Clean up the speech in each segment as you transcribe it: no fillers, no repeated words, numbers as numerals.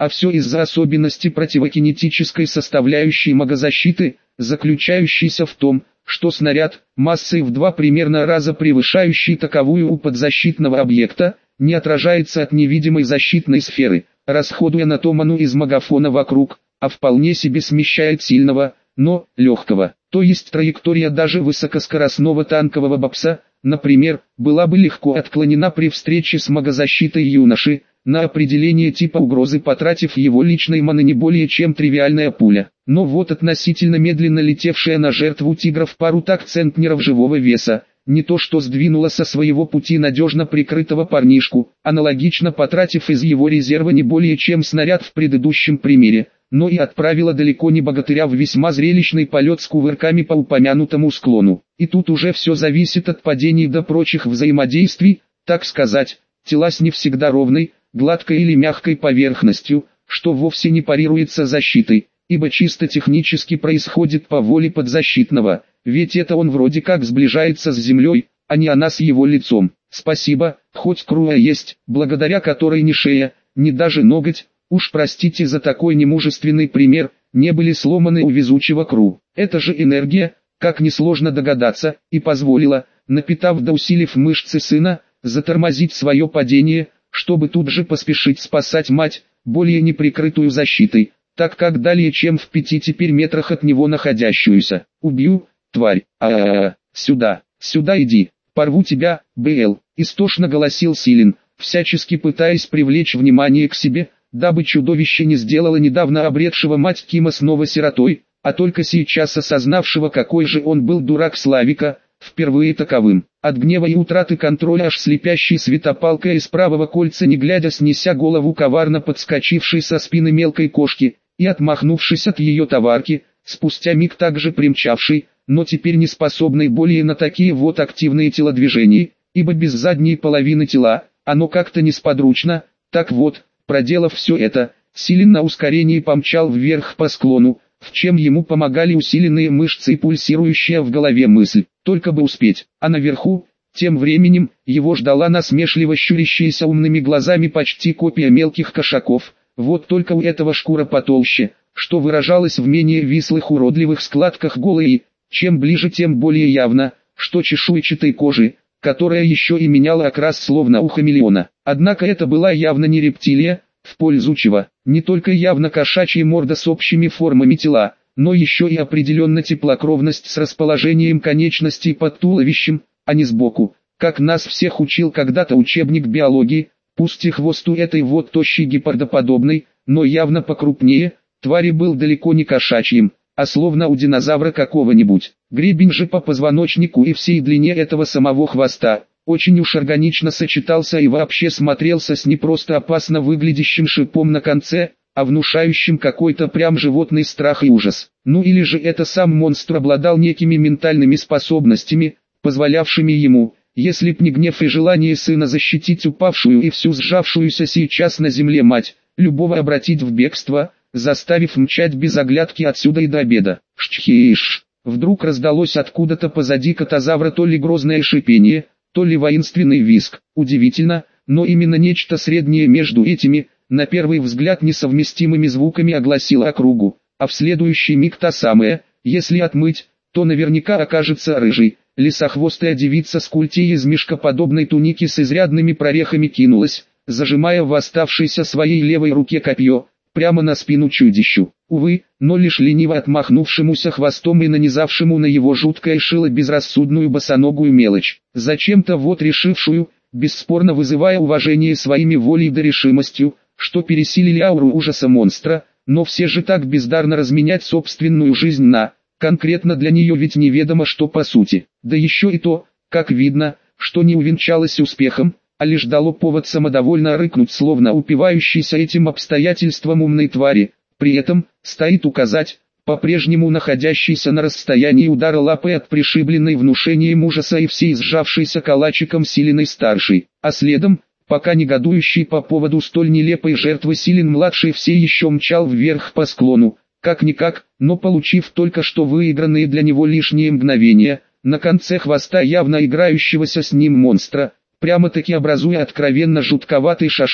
А все из-за особенности противокинетической составляющей магозащиты, заключающейся в том, что снаряд, массой в 2 примерно раза превышающий таковую у подзащитного объекта, не отражается от невидимой защитной сферы, расходуя на то ману из магафона вокруг, а вполне себе смещает сильного, но легкого. То есть траектория даже высокоскоростного танкового бокса, например, была бы легко отклонена при встрече с магозащитой юноши, на определение типа угрозы потратив его личной маны не более чем тривиальная пуля. Но вот относительно медленно летевшая на жертву тигров пару так центнеров живого веса, не то что сдвинула со своего пути надежно прикрытого парнишку, аналогично потратив из его резерва не более чем снаряд в предыдущем примере, но и отправила далеко не богатыря в весьма зрелищный полет с кувырками по упомянутому склону. И тут уже все зависит от падений до прочих взаимодействий, так сказать, тела с не всегда ровной, гладкой или мягкой поверхностью, что вовсе не парируется защитой, ибо чисто технически происходит по воле подзащитного, ведь это он вроде как сближается с землей, а не она с его лицом. Спасибо, хоть круа есть, благодаря которой ни шея, ни даже ноготь, уж простите за такой немужественный пример, не были сломаны у везучего кру. Это же энергия, как несложно догадаться, и позволила, напитав да усилив мышцы сына, затормозить свое падение, чтобы тут же поспешить спасать мать, более неприкрытую защитой, так как далее чем в 5 теперь метрах от него находящуюся. Убью, тварь, сюда, сюда иди, порву тебя, БЛ, истошно голосил Силин, всячески пытаясь привлечь внимание к себе, дабы чудовище не сделало недавно обретшего мать Кима снова сиротой, а только сейчас осознавшего какой же он был дурак Славика, впервые таковым. От гнева и утраты контроля аж слепящей светопалкой из правого кольца не глядя снеся голову коварно подскочившей со спины мелкой кошки, и отмахнувшись от ее товарки, спустя миг также примчавшей, но теперь не способной более на такие вот активные телодвижения, ибо без задней половины тела, оно как-то несподручно, так вот, проделав все это, Силин на ускорении помчал вверх по склону, в чем ему помогали усиленные мышцы и пульсирующая в голове мысль, только бы успеть, а наверху, тем временем, его ждала насмешливо щурящаяся умными глазами почти копия мелких кошаков, вот только у этого шкура потолще, что выражалось в менее вислых уродливых складках голой и, чем ближе тем более явно, что чешуйчатой кожи, которая еще и меняла окрас словно у хамелеона. Однако это была явно не рептилия, в пользу чего, не только явно кошачья морда с общими формами тела, но еще и определенно теплокровность с расположением конечностей под туловищем, а не сбоку, как нас всех учил когда-то учебник биологии, пусть и хвост у этой вот тощей гепардоподобной, но явно покрупнее, твари был далеко не кошачьим, а словно у динозавра какого-нибудь. Гребень же по позвоночнику и всей длине этого самого хвоста очень уж органично сочетался и вообще смотрелся с не просто опасно выглядящим шипом на конце, а внушающим какой-то прям животный страх и ужас. Ну или же это сам монстр обладал некими ментальными способностями, позволявшими ему, если б не гнев и желание сына защитить упавшую и всю сжавшуюся сейчас на земле мать, любого обратить в бегство, заставив мчать без оглядки отсюда и до обеда. Шчхиш! Вдруг раздалось откуда-то позади котозавра то ли грозное шипение, то ли воинственный визг. Удивительно, но именно нечто среднее между этими, на первый взгляд несовместимыми звуками огласило округу, а в следующий миг та самая, если отмыть, то наверняка окажется рыжей, лисохвостая девица с культей из мешкоподобной туники с изрядными прорехами кинулась, зажимая в оставшейся своей левой руке копье, прямо на спину чудищу. Увы, но лишь лениво отмахнувшемуся хвостом и нанизавшему на его жуткое шило безрассудную босоногую мелочь, зачем-то вот решившую, бесспорно вызывая уважение своими волей да решимостью, что пересилили ауру ужаса монстра, но все же так бездарно разменять собственную жизнь на, конкретно для нее ведь неведомо что по сути, да еще и то, как видно, что не увенчалось успехом, а лишь дало повод самодовольно рыкнуть словно упивающийся этим обстоятельством умной твари, при этом, стоит указать, по-прежнему находящийся на расстоянии удара лапы от пришибленной внушением ужаса и всей сжавшейся калачиком Силиной старшей, а следом, пока негодующий по поводу столь нелепой жертвы Силин-младший все еще мчал вверх по склону, как-никак, но получив только что выигранные для него лишние мгновения, на конце хвоста явно играющегося с ним монстра, прямо-таки образуя откровенно жутковатый шашлык,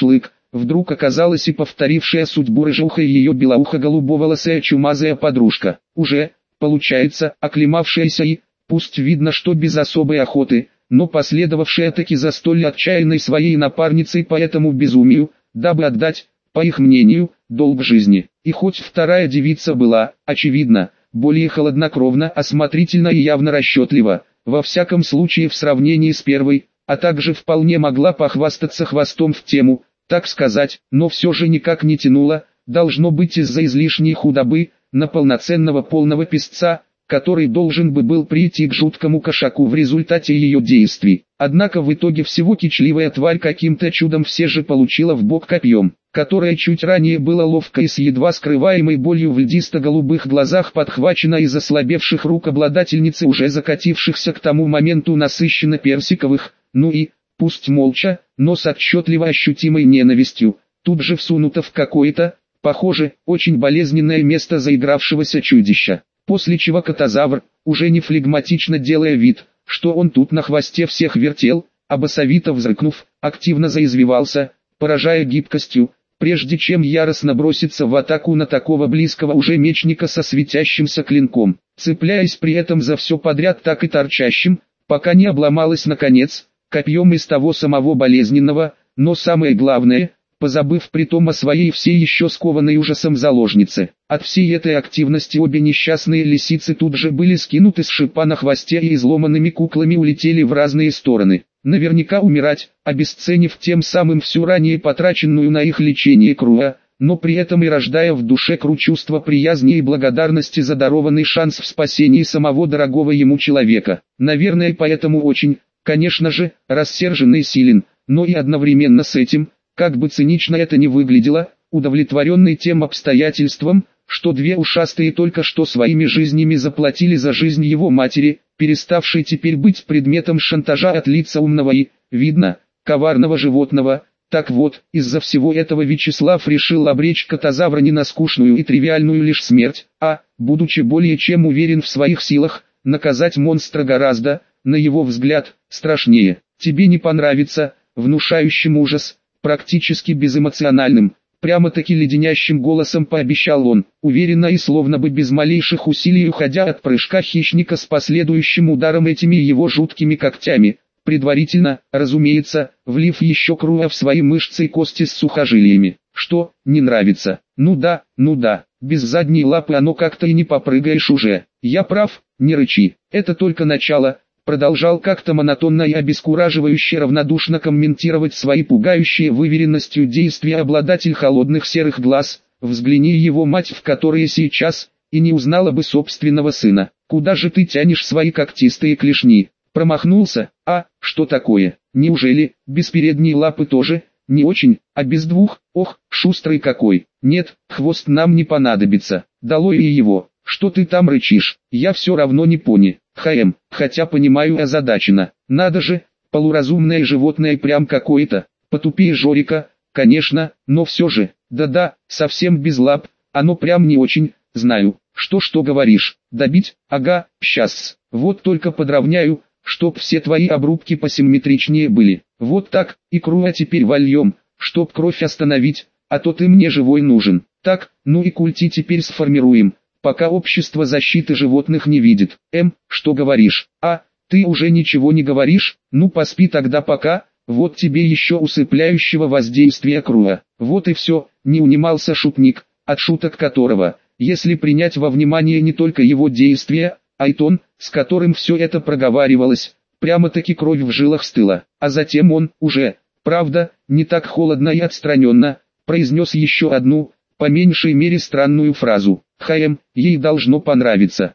вдруг оказалась и повторившая судьбу рыжуха и ее белоухо-голубоволосая чумазая подружка, уже, получается, оклемавшаяся и, пусть видно, что без особой охоты, но последовавшая таки за столь отчаянной своей напарницей по этому безумию, дабы отдать, по их мнению, долг жизни. И хоть вторая девица была, очевидно, более холоднокровна, осмотрительна и явно расчетлива, во всяком случае в сравнении с первой, а также вполне могла похвастаться хвостом в тему, так сказать, но все же никак не тянула, должно быть из-за излишней худобы, на полноценного полного песца, который должен бы был прийти к жуткому кошаку в результате ее действий. Однако в итоге всего кичливая тварь каким-то чудом все же получила в бок копьем, которое чуть ранее было ловко и с едва скрываемой болью в льдисто-голубых глазах подхвачено из ослабевших рук обладательницы уже закатившихся к тому моменту насыщенно персиковых, ну и, пусть молча, но с отчетливо ощутимой ненавистью, тут же всунуто в какое-то, похоже, очень болезненное место заигравшегося чудища. После чего котозавр, уже не флегматично делая вид, что он тут на хвосте всех вертел, а басовито взрыкнув, активно заизвивался, поражая гибкостью, прежде чем яростно броситься в атаку на такого близкого уже мечника со светящимся клинком, цепляясь при этом за все подряд так и торчащим, пока не обломалось наконец, копьем из того самого болезненного, но самое главное, позабыв притом о своей всей еще скованной ужасом заложнице. От всей этой активности обе несчастные лисицы тут же были скинуты с шипа на хвосте и изломанными куклами улетели в разные стороны. Наверняка умирать, обесценив тем самым всю ранее потраченную на их лечение круа, но при этом и рождая в душе кру чувство приязни и благодарности за дарованный шанс в спасении самого дорогого ему человека. Наверное, поэтому очень, конечно же, рассерженный Силен, но и одновременно с этим, как бы цинично это ни выглядело, удовлетворенный тем обстоятельством, что две ушастые только что своими жизнями заплатили за жизнь его матери, переставшей теперь быть предметом шантажа от лица умного и, видно, коварного животного. Так вот, из-за всего этого Вячеслав решил обречь котозавра не на скучную и тривиальную лишь смерть, а, будучи более чем уверен в своих силах, наказать монстра гораздо, на его взгляд, страшнее. «Тебе не понравится», внушающим ужас, практически безэмоциональным, прямо-таки леденящим голосом пообещал он, уверенно и словно бы без малейших усилий уходя от прыжка хищника с последующим ударом этими его жуткими когтями, предварительно, разумеется, влив еще круа в свои мышцы и кости с сухожилиями. Что, не нравится? Ну да, без задней лапы оно как-то и не попрыгаешь уже. Я прав, не рычи, это только начало. Продолжал как-то монотонно и обескураживающе равнодушно комментировать свои пугающие выверенностью действия обладатель холодных серых глаз, взгляни его мать в которые сейчас, и не узнала бы собственного сына. Куда же ты тянешь свои когтистые клешни? Промахнулся? А, что такое? Неужели, без передней лапы тоже? Не очень, а без двух? Ох, шустрый какой. Нет, хвост нам не понадобится. Долой и его. Что ты там рычишь? Я все равно не пони. Хотя понимаю озадаченно. Надо же, полуразумное животное прям какое-то. Потупее Жорика, конечно, но все же. Да-да, совсем без лап. Оно прям не очень, знаю. Что говоришь? Добить? Ага, щас. Вот только подровняю, чтоб все твои обрубки посимметричнее были. Вот так, и круа теперь вольем, чтоб кровь остановить, а то ты мне живой нужен. Так, ну и культи теперь сформируем, пока общество защиты животных не видит. Что говоришь? А, ты уже ничего не говоришь? Ну поспи тогда пока, вот тебе еще усыпляющего воздействия круа. Вот и все, не унимался шутник, от шуток которого, если принять во внимание не только его действия, а и тон, с которым все это проговаривалось, прямо-таки кровь в жилах стыла. А затем он, уже, правда, не так холодно и отстраненно, произнес еще одну, по меньшей мере странную фразу. Ей должно понравиться.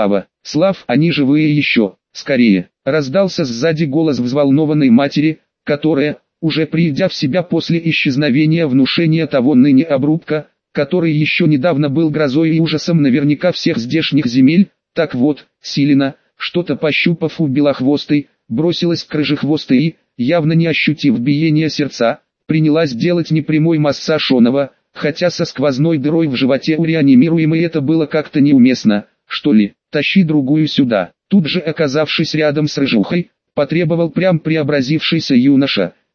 Слав, они живые еще, скорее. Раздался сзади голос взволнованной матери, которая, уже придя в себя после исчезновения внушения того ныне обрубка, который еще недавно был грозой и ужасом наверняка всех здешних земель, так вот, Силена, что-то пощупав у белохвостой, бросилась к рыжехвостой и, явно не ощутив биения сердца, принялась делать непрямой массаж оного, хотя со сквозной дырой в животе у реанимируемой это было как-то неуместно, что ли. Тащи другую сюда. Тут же оказавшись рядом с рыжухой, потребовал прям преобразившийся юноша,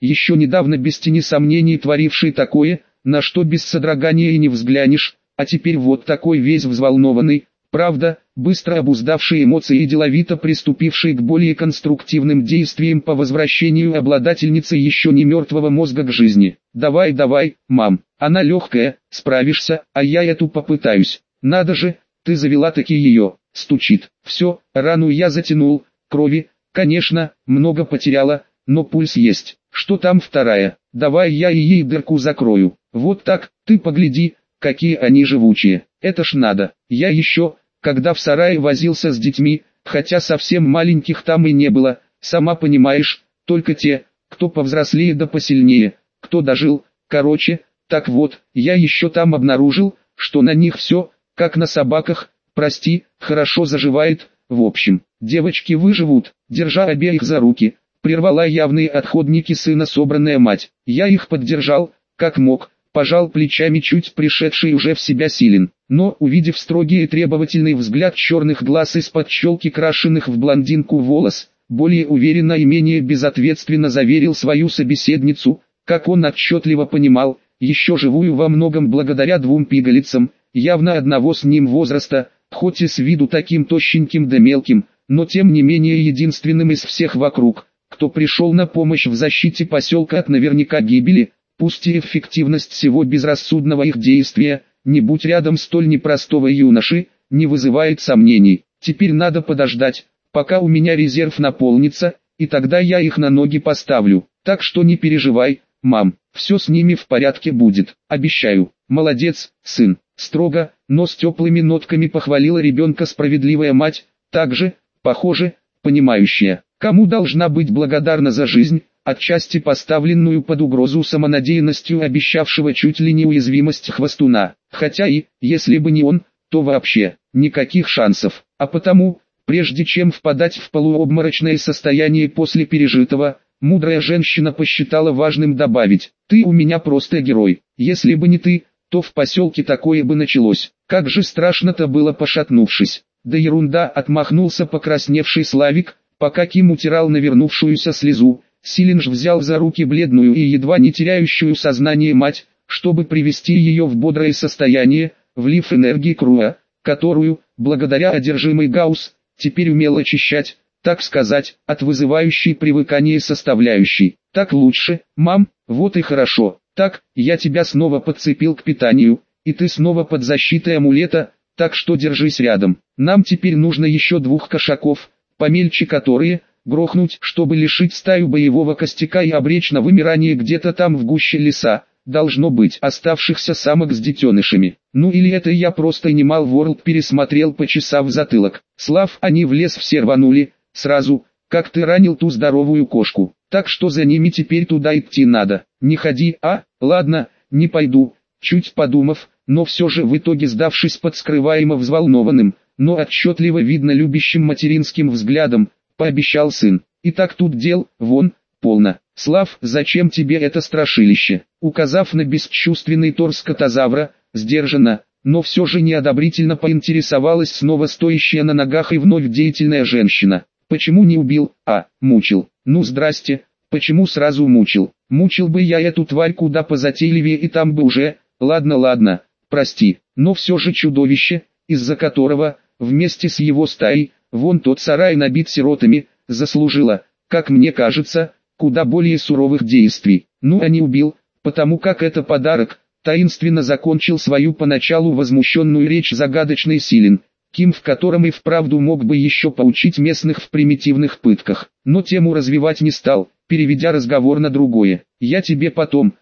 еще недавно без тени сомнений творивший такое, на что без содрогания и не взглянешь, а теперь вот такой весь взволнованный, правда, быстро обуздавший эмоции и деловито приступивший к более конструктивным действиям по возвращению обладательницы еще не мертвого мозга к жизни. «Давай, давай, мам, она легкая, справишься, а я эту попытаюсь. Надо же, ты завела-таки ее», стучит. «Все, рану я затянул, крови, конечно, много потеряла, но пульс есть. Что там вторая? Давай я и ей дырку закрою. Вот так, ты погляди, какие они живучие. Это ж надо. Я еще, когда в сарае возился с детьми, хотя совсем маленьких там и не было, сама понимаешь, только те, кто повзрослее да посильнее, кто дожил, короче, так вот, я еще там обнаружил, что на них все, как на собаках, прости, хорошо заживает, в общем, девочки выживут, держа обеих за руки, прервала явные отходники сына собранная мать. Я их поддержал, как мог, пожал плечами чуть пришедший уже в себя Силин, но, увидев строгий и требовательный взгляд черных глаз из-под челки крашенных в блондинку волос, более уверенно и менее безответственно заверил свою собеседницу, как он отчетливо понимал, еще живую во многом благодаря двум пигалицам, явно одного с ним возраста, хоть и с виду таким тощеньким да мелким, но тем не менее единственным из всех вокруг, кто пришел на помощь в защите поселка от наверняка гибели, пусть и эффективность всего безрассудного их действия, не будь рядом столь непростого юноши, не вызывает сомнений. Теперь надо подождать, пока у меня резерв наполнится, и тогда я их на ноги поставлю. Так что не переживай, мам, все с ними в порядке будет, обещаю. Молодец, сын. Строго, но с теплыми нотками похвалила ребенка справедливая мать, также, похоже, понимающая, кому должна быть благодарна за жизнь, отчасти поставленную под угрозу самонадеянностью обещавшего чуть ли не уязвимость хвостуна, хотя и, если бы не он, то вообще, никаких шансов, а потому, прежде чем впадать в полуобморочное состояние после пережитого, мудрая женщина посчитала важным добавить: «Ты у меня просто герой, если бы не ты, то в поселке такое бы началось». Как же страшно-то было, пошатнувшись. Да ерунда, отмахнулся покрасневший Славик, пока Ким утирал навернувшуюся слезу. Силин ж взял за руки бледную и едва не теряющую сознание мать, чтобы привести ее в бодрое состояние, влив энергии Круа, которую, благодаря одержимой Гаусс, теперь умел очищать, так сказать, от вызывающей привыкание составляющей. «Так лучше, мам, вот и хорошо. Так, я тебя снова подцепил к питанию, и ты снова под защитой амулета, так что держись рядом. Нам теперь нужно еще 2 кошаков, помельче которые, грохнуть, чтобы лишить стаю боевого костяка и обречь на вымирание где-то там в гуще леса, должно быть оставшихся самок с детенышами. Ну или это я просто Animal World пересмотрел, почесав затылок. Слав, они в лес все рванули, сразу, как ты ранил ту здоровую кошку, так что за ними теперь туда идти надо. Не ходи, ладно, не пойду, чуть подумав, но все же в итоге сдавшись под скрываемо взволнованным, но отчетливо видно любящим материнским взглядом, пообещал сын. «И так тут дел, вон, полно. Слав, зачем тебе это страшилище?» Указав на бесчувственный торс котозавра, сдержанно, но все же неодобрительно поинтересовалась снова стоящая на ногах и вновь деятельная женщина. «Почему не убил, мучил?» «Ну здрасте, почему сразу мучил? Мучил бы я эту тварь куда позатейливее, и там бы уже, ладно, прости, но все же чудовище, из-за которого, вместе с его стаей, вон тот сарай набит сиротами, заслужила, как мне кажется, куда более суровых действий. Ну а не убил, потому как это подарок», таинственно закончил свою поначалу возмущенную речь загадочный Силин, Ким в котором и вправду мог бы еще поучить местных в примитивных пытках, но тему развивать не стал, переведя разговор на другое. «Я тебе потом,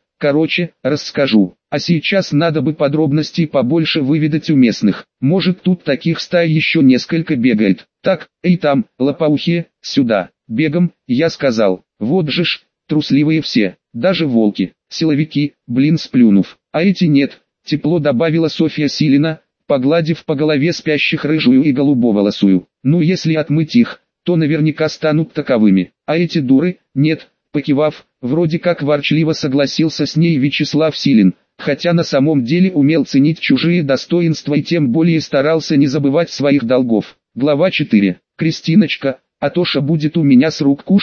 расскажу, а сейчас надо бы подробностей побольше выведать у местных, может тут таких стай еще несколько бегает. Так, эй там, лопоухие, сюда, бегом, я сказал, вот же ж, трусливые все, даже волки, силовики, сплюнув, а эти нет», тепло добавила Софья Силина, погладив по голове спящих рыжую и голубоволосую. «Ну если отмыть их, то наверняка станут таковыми, а эти дуры, нет», покивав, вроде как ворчливо согласился с ней Вячеслав Силин, хотя на самом деле умел ценить чужие достоинства и тем более старался не забывать своих долгов. Глава 4. «Кристиночка, Атоша будет у меня с рук кушать,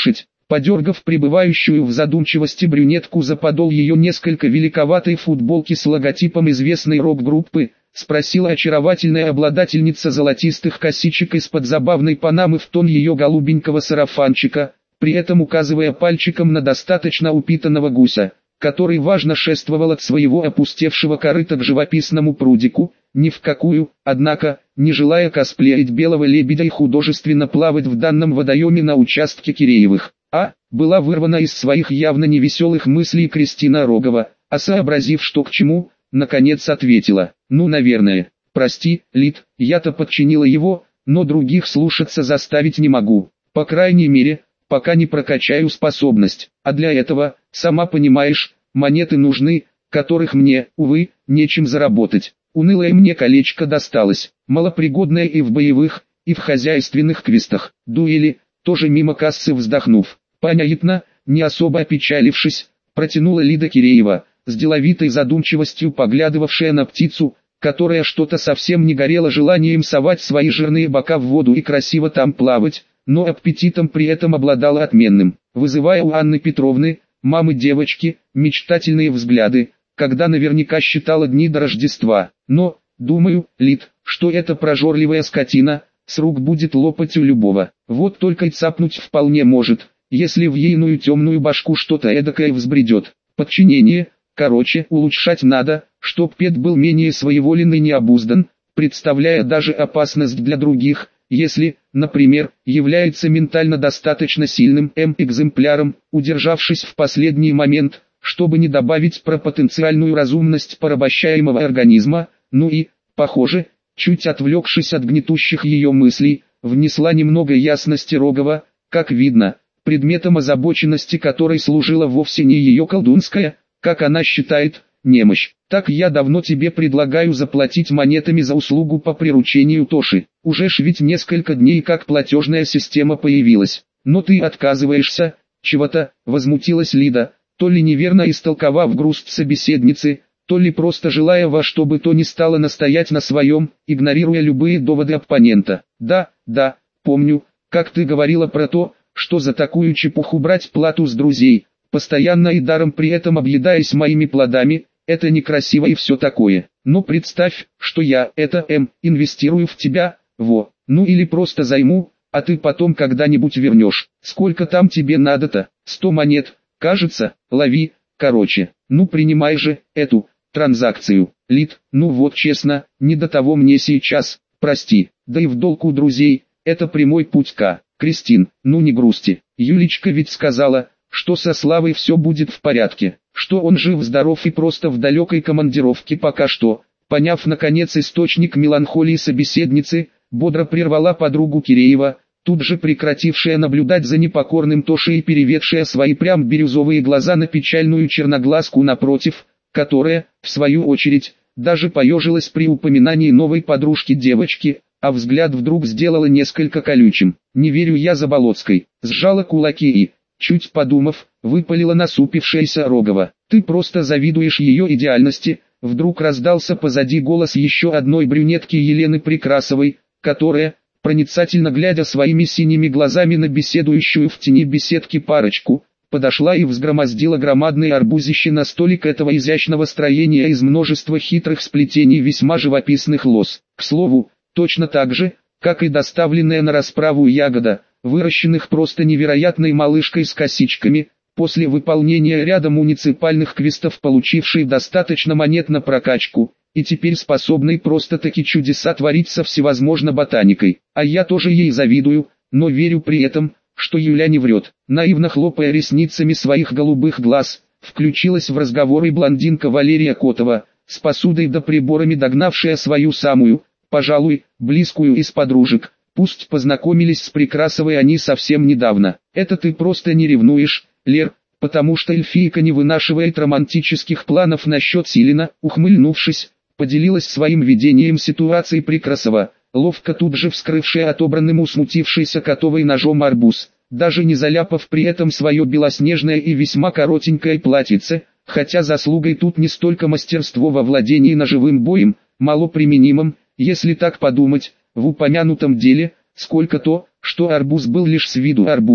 Подергав пребывающую в задумчивости брюнетку за подол ее несколько великоватой футболки с логотипом известной рок-группы, спросила очаровательная обладательница золотистых косичек из-под забавной панамы в тон ее голубенького сарафанчика, при этом указывая пальчиком на достаточно упитанного гуся, который важно шествовал от своего опустевшего корыта к живописному прудику, ни в какую, однако, не желая косплеить белого лебедя и художественно плавать в данном водоеме на участке Киреевых. Была вырвана из своих явно невеселых мыслей Кристина Рогова, а сообразив, что к чему, наконец ответила: «Ну, наверное. Прости, Лид, я-то подчинила его, но других слушаться заставить не могу. По крайней мере, пока не прокачаю способность. А для этого, сама понимаешь, монеты нужны, которых мне, увы, нечем заработать. Унылое мне колечко досталось, малопригодное и в боевых, и в хозяйственных квестах. Дуэли, тоже мимо кассы вздохнув. Понятно, не особо опечалившись, протянула Лида Киреева, с деловитой задумчивостью поглядывавшая на птицу, которая что-то совсем не горела желанием совать свои жирные бока в воду и красиво там плавать, но аппетитом при этом обладала отменным, вызывая у Анны Петровны, мамы девочки, мечтательные взгляды, когда наверняка считала дни до Рождества. Но, думаю, Лид, что эта прожорливая скотина, с рук будет лопать у любого, вот только и цапнуть вполне может, если в ейную темную башку что-то эдакое взбредет. Подчинение, короче, улучшать надо, чтоб пет был менее своеволен и необуздан, представляя даже опасность для других, если, например, является ментально достаточно сильным экземпляром, удержавшись в последний момент, чтобы не добавить про потенциальную разумность порабощаемого организма, ну и, похоже, чуть отвлекшись от гнетущих ее мыслей, внесла немного ясности Рогова, как видно, предметом озабоченности которой служила вовсе не ее колдунская, как она считает, немощь. Так я давно тебе предлагаю заплатить монетами за услугу по приручению Тоши. Уже ж ведь несколько дней как платежная система появилась. Но ты отказываешься, чего-то, возмутилась Лида, то ли неверно истолковав грусть собеседницы, то ли просто желая во что бы то ни стало настоять на своем, игнорируя любые доводы оппонента. Да, помню, как ты говорила про то, что за такую чепуху брать плату с друзей, постоянно и даром при этом объедаясь моими плодами, это некрасиво и все такое. Но представь, что я инвестирую в тебя, ну или просто займу, а ты потом когда-нибудь вернешь. Сколько там тебе надо-то? 100 монет, кажется, лови, короче. Ну принимай же эту транзакцию. Лид, ну вот честно, не до того мне сейчас, прости, да и в долг у друзей, это прямой путь к... Кристин, ну не грусти, Юлечка ведь сказала, что со Славой все будет в порядке, что он жив-здоров и просто в далекой командировке пока что. Поняв наконец источник меланхолии собеседницы, бодро прервала подругу Киреева, тут же прекратившая наблюдать за непокорным Тошей и переведшая свои прям бирюзовые глаза на печальную черноглазку напротив, которая, в свою очередь, даже поежилась при упоминании новой подружки девочки, а взгляд вдруг сделала несколько колючим. «Не верю я Заболоцкой», сжала кулаки и, чуть подумав, выпалила насупившаяся Рогова. «Ты просто завидуешь ее идеальности», вдруг раздался позади голос еще одной брюнетки Елены Прекрасовой, которая, проницательно глядя своими синими глазами на беседующую в тени беседки парочку, подошла и взгромоздила громадные арбузище на столик этого изящного строения из множества хитрых сплетений весьма живописных лоз. К слову, точно так же, как и доставленная на расправу ягода, выращенных просто невероятной малышкой с косичками, после выполнения ряда муниципальных квестов получившей достаточно монет на прокачку, и теперь способной просто-таки чудеса творить со всевозможной ботаникой. А я тоже ей завидую, но верю при этом, что Юля не врет. Наивно хлопая ресницами своих голубых глаз, включилась в разговор и блондинка Валерия Котова, с посудой да приборами догнавшая свою самую, пожалуй, близкую из подружек. Пусть познакомились с Прекрасовой они совсем недавно. Это ты просто не ревнуешь, Лер, потому что эльфийка не вынашивает романтических планов насчет Силина, ухмыльнувшись, поделилась своим видением ситуации Прекрасова, ловко тут же вскрывшая отобранным у смутившейся Котовой ножом арбуз, даже не заляпав при этом свое белоснежное и весьма коротенькое платьице, хотя заслугой тут не столько мастерство во владении ножевым боем, малоприменимым, если так подумать, в упомянутом деле, сколько то, что арбуз был лишь с виду арбузом.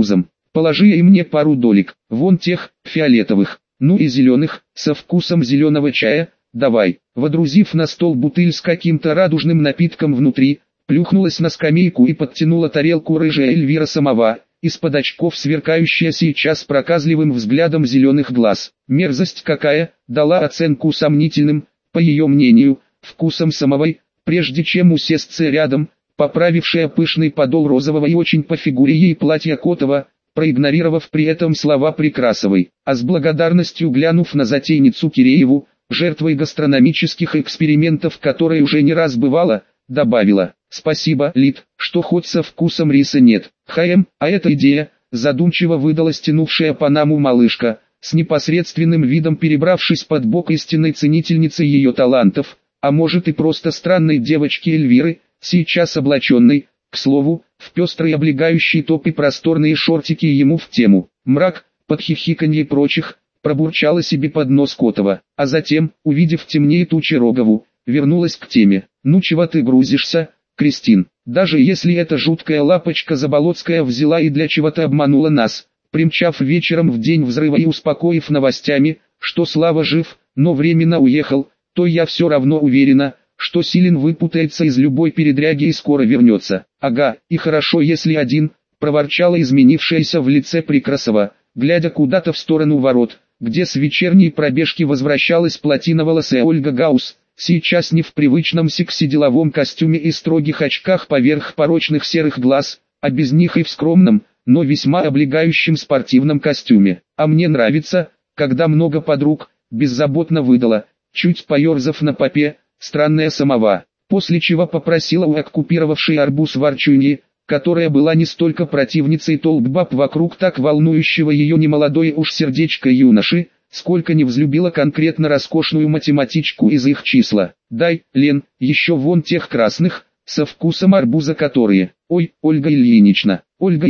Положи и мне пару долек, вон тех, фиолетовых, ну и зеленых, со вкусом зеленого чая, давай». Водрузив на стол бутыль с каким-то радужным напитком внутри, плюхнулась на скамейку и подтянула тарелку рыжая Эльвира Самова, из-под очков сверкающая сейчас проказливым взглядом зеленых глаз. Мерзость какая, дала оценку сомнительным, по ее мнению, вкусом Самовой, прежде чем усесться рядом, поправившая пышный подол розового и очень по фигуре ей платья Котова, проигнорировав при этом слова Прекрасовой, а с благодарностью глянув на затейницу Кирееву, жертвой гастрономических экспериментов, которой уже не раз бывала, добавила: «Спасибо, Лид, что хоть со вкусом риса нет». А эта идея, задумчиво выдала стянувшая панаму малышка, с непосредственным видом перебравшись под бок истинной ценительницы ее талантов, а может и просто странной девочки Эльвиры, сейчас облаченной, к слову, в пестрый облегающий топ и просторные шортики ему в тему. Мрак, под хихиканье прочих, пробурчала себе под нос Котова, а затем, увидев темнее тучи Рогову, вернулась к теме. «Ну чего ты грузишься, Кристин? Даже если эта жуткая лапочка Заболоцкая взяла и для чего-то обманула нас, примчав вечером в день взрыва и успокоив новостями, что Слава жив, но временно уехал, то я все равно уверена, что Силин выпутается из любой передряги и скоро вернется». «Ага, и хорошо если один», проворчала изменившаяся в лице Прекрасова, глядя куда-то в сторону ворот, где с вечерней пробежки возвращалась платиноволосая Ольга Гаус, сейчас не в привычном секси-деловом костюме и строгих очках поверх порочных серых глаз, а без них и в скромном, но весьма облегающем спортивном костюме. «А мне нравится, когда много подруг», беззаботно выдала, чуть поерзав на попе, странная Самова, после чего попросила у оккупировавшей арбуз ворчуньи, которая была не столько противницей толк-баб вокруг так волнующего ее немолодое уж сердечко юноши, сколько не взлюбила конкретно роскошную математичку из их числа: «Дай, Лен, еще вон тех красных, со вкусом арбуза которые». «Ой, Ольга Ильинична,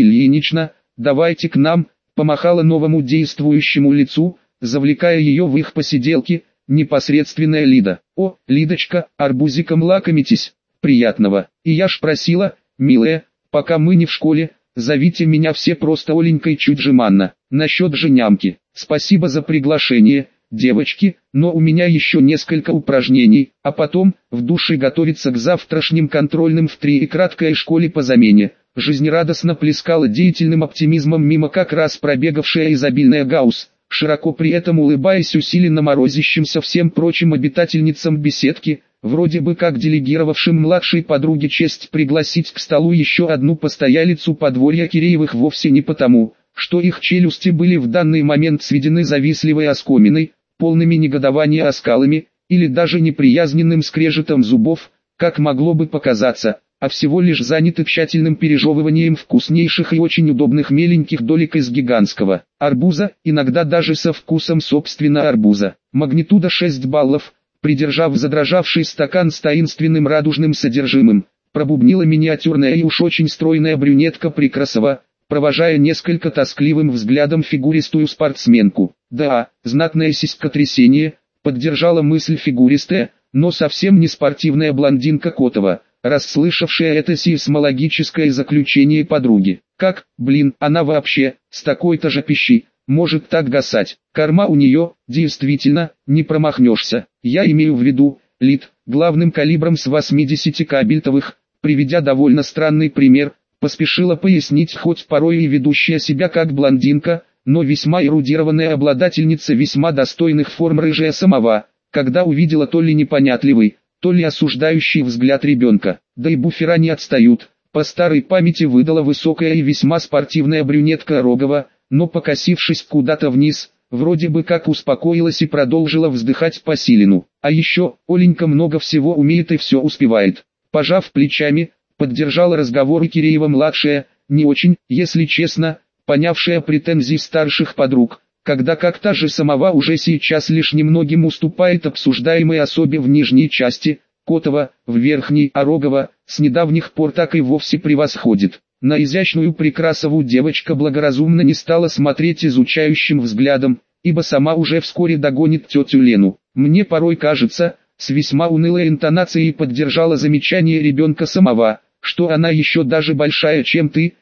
давайте к нам», помахала новому действующему лицу, завлекая ее в их посиделки, непосредственная Лида. «О, Лидочка, арбузиком лакомитесь? Приятного. И я ж просила, милая, пока мы не в школе, зовите меня все просто Оленькой чуть жеманно. Насчет же нямки, спасибо за приглашение, девочки, но у меня еще несколько упражнений, а потом, в душе готовиться к завтрашним контрольным в 3 и краткой школе по замене». Жизнерадостно плескала деятельным оптимизмом мимо как раз пробегавшая изобильная Гаус, широко при этом улыбаясь усиленно морозящимся всем прочим обитательницам беседки, вроде бы как делегировавшим младшей подруге честь пригласить к столу еще одну постоялицу подворья Киреевых вовсе не потому, что их челюсти были в данный момент сведены завистливой оскоминой, полными негодования оскалами, или даже неприязненным скрежетом зубов, как могло бы показаться, а всего лишь заняты тщательным пережевыванием вкуснейших и очень удобных меленьких долек из гигантского арбуза, иногда даже со вкусом собственно арбуза. Магнитуда 6 баллов, придержав задрожавший стакан с таинственным радужным содержимым, пробубнила миниатюрная и уж очень стройная брюнетка Прекрасова, провожая несколько тоскливым взглядом фигуристую спортсменку. «Да, знатное сиськотрясение», поддержала мысль фигуристая, но совсем не спортивная блондинка Котова, расслышавшая это сейсмологическое заключение подруги. «Как, блин, она вообще, с такой-то же пищей, может так гасать? Корма у нее, действительно, не промахнешься. Я имею в виду, Лид, главным калибром с 80 кабельтовых», приведя довольно странный пример, поспешила пояснить хоть порой и ведущая себя как блондинка, но весьма эрудированная обладательница весьма достойных форм рыжая Самова, когда увидела то ли непонятливый, то ли осуждающий взгляд ребенка. Да и буфера не отстают. По старой памяти выдала высокая и весьма спортивная брюнетка Рогова, но покосившись куда-то вниз, вроде бы как успокоилась и продолжила вздыхать по Силину. А еще, Оленька много всего умеет и все успевает. Пожав плечами, поддержала разговор и Киреева-младшая, не очень, если честно, понявшая претензии старших подруг, когда как та же Самова уже сейчас лишь немногим уступает обсуждаемой особе в нижней части, Котова, в верхней, а Рогова, с недавних пор так и вовсе превосходит. На изящную Прекрасову девочка благоразумно не стала смотреть изучающим взглядом, ибо сама уже вскоре догонит тетю Лену. «Мне порой кажется», с весьма унылой интонацией поддержала замечание ребенка Самова, «что она еще даже большая чем ты,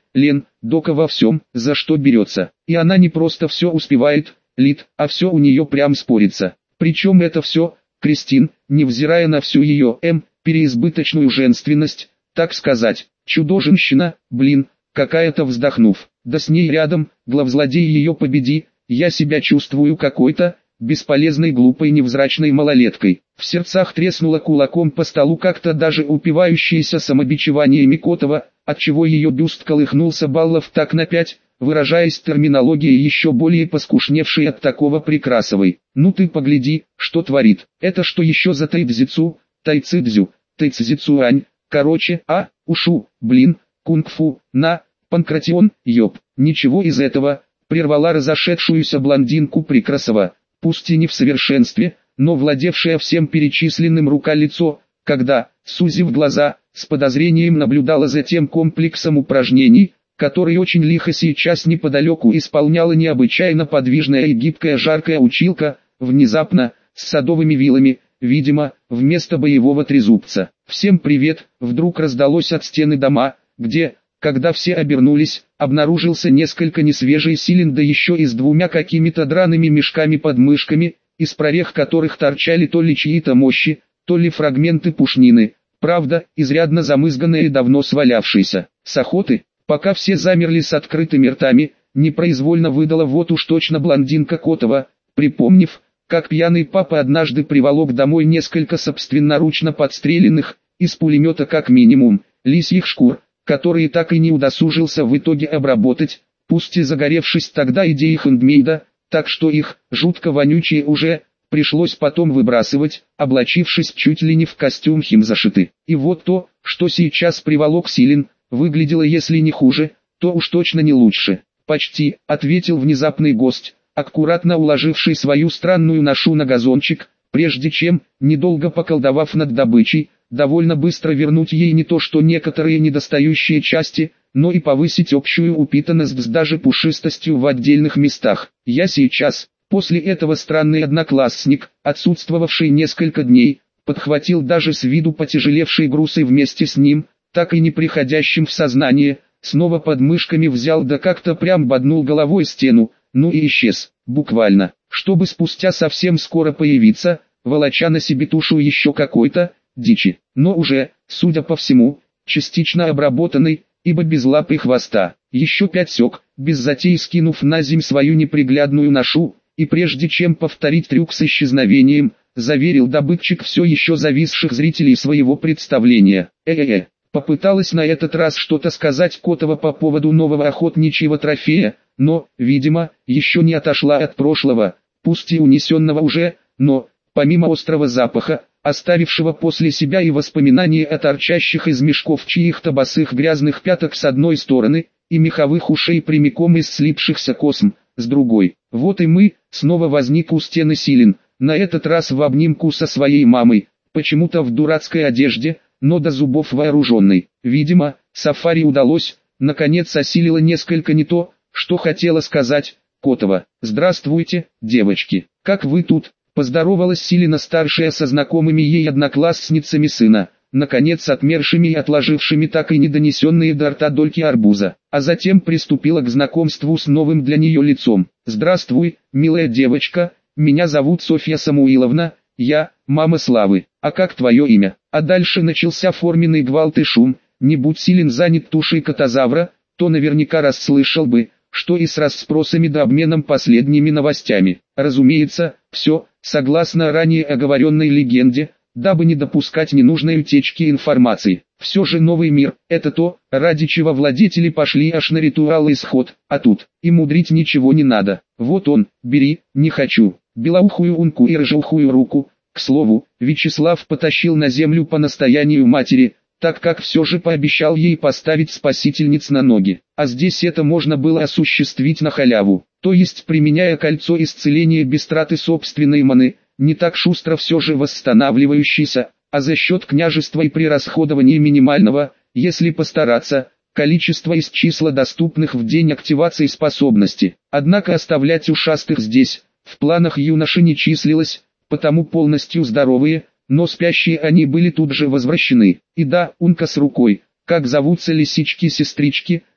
Лен, Дока во всем, за что берется. И она не просто все успевает, Лид, а все у нее прям спорится. Причем это все, Кристин, невзирая на всю ее, переизбыточную женственность, так сказать, чудо-женщина, блин, какая-то вздохнув. Да с ней рядом, главзлодей ее победи, я себя чувствую какой-то, бесполезной глупой невзрачной малолеткой. В сердцах треснула кулаком по столу как-то даже упивающееся самобичеваниями Котова, отчего ее бюст колыхнулся баллов так на 5, выражаясь терминологией еще более поскушневшей от такого Прекрасовой. Ну ты погляди, что творит. Это что еще за тайцзицу, тайцзицуань, короче, ушу, блин, кунг-фу, Панкратион, ёб. Ничего из этого, прервала разошедшуюся блондинку Прекрасова, пусть и не в совершенстве, но владевшая всем перечисленным рука-лицо, когда, сузив глаза, с подозрением наблюдала за тем комплексом упражнений, который очень лихо сейчас неподалеку исполняла необычайно подвижная и гибкая жаркая училка, внезапно, с садовыми вилами, видимо, вместо боевого трезубца. «Всем привет!» Вдруг раздалось от стены дома, где, когда все обернулись, обнаружился несколько несвежий Силин, да еще и с двумя какими-то драными мешками под мышками, из прорех которых торчали то ли чьи-то мощи, то ли фрагменты пушнины, правда, изрядно замызганные и давно свалявшиеся. С охоты, пока все замерли с открытыми ртами, непроизвольно выдала вот уж точно блондинка Котова, припомнив, как пьяный папа однажды приволок домой несколько собственноручно подстреленных, из пулемета как минимум, лисьих шкур, которые так и не удосужился в итоге обработать, пусть и загоревшись тогда идеей хендмейда, так что их, жутко вонючие уже, пришлось потом выбрасывать, облачившись чуть ли не в костюм химзащиты. И вот то, что сейчас приволок Силин, выглядело если не хуже, то уж точно не лучше. «Почти», — ответил внезапный гость, аккуратно уложивший свою странную ношу на газончик, прежде чем, недолго поколдовав над добычей, довольно быстро вернуть ей не то что некоторые недостающие части, но и повысить общую упитанность с даже пушистостью в отдельных местах. Я сейчас, после этого странный одноклассник, отсутствовавший несколько дней, подхватил даже с виду потяжелевший груз и вместе с ним, так и не приходящим в сознание, снова под мышками взял да как-то прям боднул головой стену, ну и исчез, буквально, чтобы спустя совсем скоро появиться, волоча на себе тушу еще какой-то дичи, но уже, судя по всему, частично обработанный, ибо без лап и хвоста. Еще 5 сек, без затей скинув на земь свою неприглядную ношу, и прежде чем повторить трюк с исчезновением, заверил добытчик все еще зависших зрителей своего представления. Попыталась на этот раз что-то сказать Котова по поводу нового охотничьего трофея, но, видимо, еще не отошла от прошлого, пусть и унесенного уже, но, помимо острого запаха, оставившего после себя и воспоминания о торчащих из мешков чьих-то босых грязных пяток с одной стороны, и меховых ушей прямиком из слипшихся косм, с другой. Вот и мы, снова возник у стены Силин, на этот раз в обнимку со своей мамой, почему-то в дурацкой одежде, но до зубов вооруженной. Видимо, Сафари удалось, наконец осилила несколько не то, что хотела сказать, Котова. «Здравствуйте, девочки, как вы тут?» Поздоровалась Силина старшая со знакомыми ей одноклассницами сына, наконец отмершими и отложившими так и не донесенные до рта дольки арбуза, а затем приступила к знакомству с новым для нее лицом. «Здравствуй, милая девочка, меня зовут Софья Самуиловна, я, мама Славы, а как твое имя?» А дальше начался форменный гвалт и шум, не будь Силин занят тушей котозавра, то наверняка расслышал бы, что и с расспросами да обменом последними новостями. Разумеется, все, согласно ранее оговоренной легенде, дабы не допускать ненужной утечки информации. Все же новый мир – это то, ради чего владетели пошли аж на ритуал исход, а тут и мудрить ничего не надо. Вот он, бери, не хочу, белоухую унку и рыжеухую руку. К слову, Вячеслав потащил на землю по настоянию матери, так как все же пообещал ей поставить спасительниц на ноги. А здесь это можно было осуществить на халяву, то есть применяя кольцо исцеления без траты собственной маны, не так шустро все же восстанавливающийся, а за счет княжества и при расходовании минимального, если постараться, количества из числа доступных в день активации способности. Однако оставлять ушастых здесь, в планах юноши не числилось, потому полностью здоровые, но спящие они были тут же возвращены. И да, унка с рукой, как зовутся лисички-сестрички,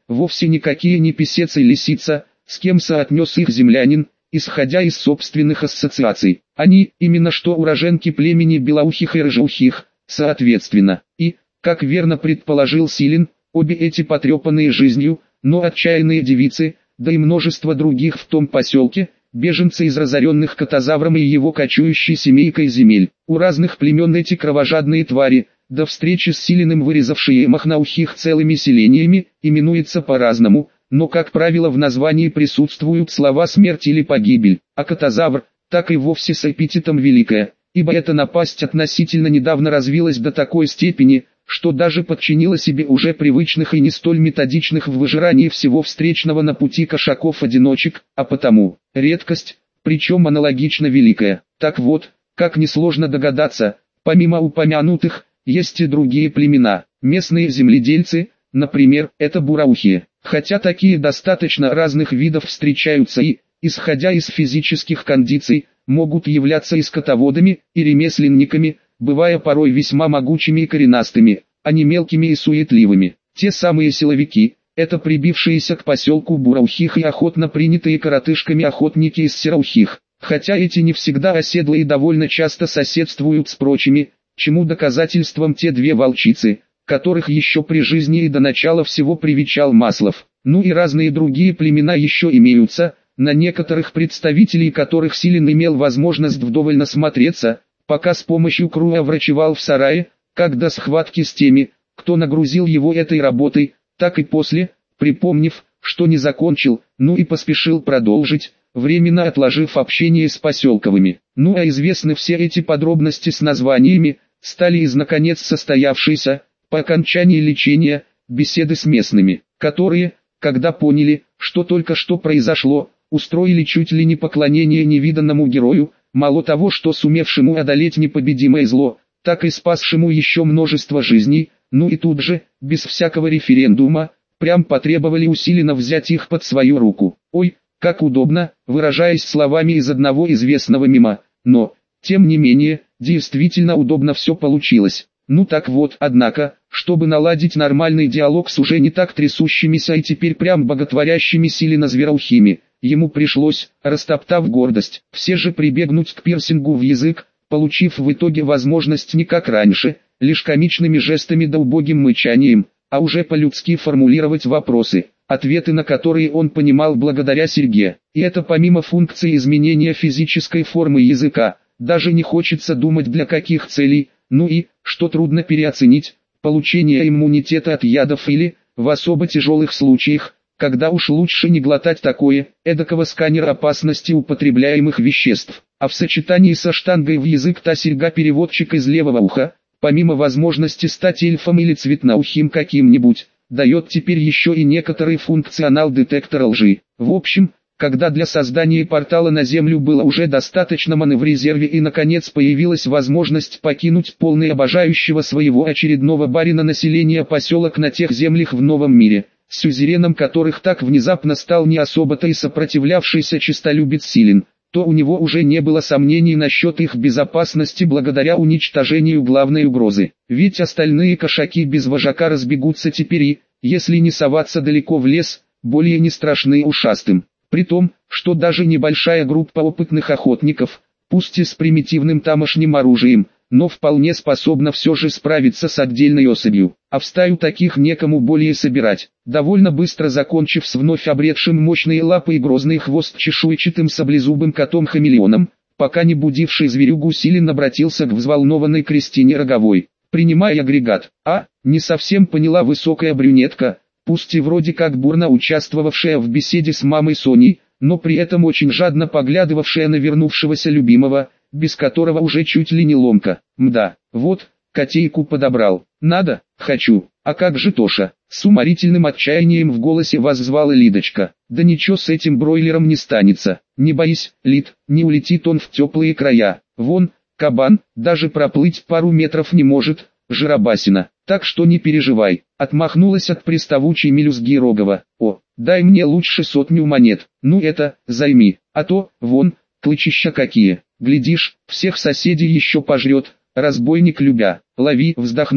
вовсе никакие не писец и лисица, с кем соотнес их землянин, исходя из собственных ассоциаций. Они, именно что уроженки племени белоухих и рыжеухих, соответственно. И, как верно предположил Силин, обе эти потрепанные жизнью, но отчаянные девицы, да и множество других в том поселке, беженцы из разоренных Катазавром и его кочующей семейкой земель. У разных племен эти кровожадные твари, до встречи с Силиным вырезавшие махнаухих целыми селениями, именуются по-разному, но как правило в названии присутствуют слова «смерть» или «погибель», а Катазавр, так и вовсе с эпитетом «великая», ибо эта напасть относительно недавно развилась до такой степени, что даже подчинила себе уже привычных и не столь методичных в выжирании всего встречного на пути кошаков-одиночек, а потому, редкость, причем аналогично великая. Так вот, как несложно догадаться, помимо упомянутых, есть и другие племена. Местные земледельцы, например, это бураухи. Хотя такие достаточно разных видов встречаются и, исходя из физических кондиций, могут являться и скотоводами, и ремесленниками, бывая порой весьма могучими и коренастыми, а не мелкими и суетливыми. Те самые силовики, это прибившиеся к поселку бураухих и охотно принятые коротышками охотники из сероухих. Хотя эти не всегда оседлые и довольно часто соседствуют с прочими, чему доказательством те две волчицы, которых еще при жизни и до начала всего привечал Маслов. Ну и разные другие племена еще имеются, на некоторых представителей которых Силин имел возможность вдоволь насмотреться, пока с помощью Круя врачевал в сарае, как до схватки с теми, кто нагрузил его этой работой, так и после, припомнив, что не закончил, ну и поспешил продолжить, временно отложив общение с поселковыми. Ну а известны все эти подробности с названиями, стали из наконец состоявшейся, по окончании лечения, беседы с местными, которые, когда поняли, что только что произошло, устроили чуть ли не поклонение невиданному герою, мало того, что сумевшему одолеть непобедимое зло, так и спасшему еще множество жизней, ну и тут же, без всякого референдума, прям потребовали усиленно взять их под свою руку. Ой, как удобно, выражаясь словами из одного известного мема, но, тем не менее, действительно удобно все получилось. Ну так вот, однако, чтобы наладить нормальный диалог с уже не так трясущимися и теперь прям боготворящими Силина звероухими, ему пришлось, растоптав гордость, все же прибегнуть к пирсингу в язык, получив в итоге возможность не как раньше, лишь комичными жестами да убогим мычанием, а уже по-людски формулировать вопросы, ответы на которые он понимал благодаря серьге. И это помимо функции изменения физической формы языка, даже не хочется думать для каких целей, ну и, что трудно переоценить, получение иммунитета от ядов или, в особо тяжелых случаях, когда уж лучше не глотать такое, эдакого сканера опасности употребляемых веществ. А в сочетании со штангой в язык та серьга-переводчик из левого уха, помимо возможности стать эльфом или цветноухим каким-нибудь, дает теперь еще и некоторый функционал детектора лжи. В общем, когда для создания портала на Землю было уже достаточно маны в резерве и наконец появилась возможность покинуть полный обожающего своего очередного барина населения поселок на тех землях в новом мире, сюзереном которых так внезапно стал не особо-то и сопротивлявшийся честолюбец Силин, то у него уже не было сомнений насчет их безопасности благодаря уничтожению главной угрозы. Ведь остальные кошаки без вожака разбегутся теперь и, если не соваться далеко в лес, более не страшны ушастым. При том, что даже небольшая группа опытных охотников, пусть и с примитивным тамошним оружием, но вполне способна все же справиться с отдельной особью, а в стаю таких некому более собирать. Довольно быстро закончив с вновь обретшим мощные лапы и грозный хвост чешуйчатым саблезубым котом-хамелеоном, пока не будивший зверюгу Силин обратился к взволнованной Кристине Роговой. «Принимай агрегат». Не совсем поняла высокая брюнетка, пусть и вроде как бурно участвовавшая в беседе с мамой Соней, но при этом очень жадно поглядывавшая на вернувшегося любимого, без которого уже чуть ли не ломка. Мда, вот, котейку подобрал. Надо, хочу. А как же Тоша? С уморительным отчаянием в голосе воззвала Лидочка. Да ничего с этим бройлером не станется. Не боись, Лид, не улетит он в теплые края. Вон, кабан, даже проплыть пару метров не может, жиробасина. Так что не переживай. Отмахнулась от приставучей мелюзги Рогова. О, дай мне лучше 100 монет. Ну это, займи. А то, вон, клычища какие. Глядишь, всех соседей еще пожрет, разбойник любя. Лови, вздохнув,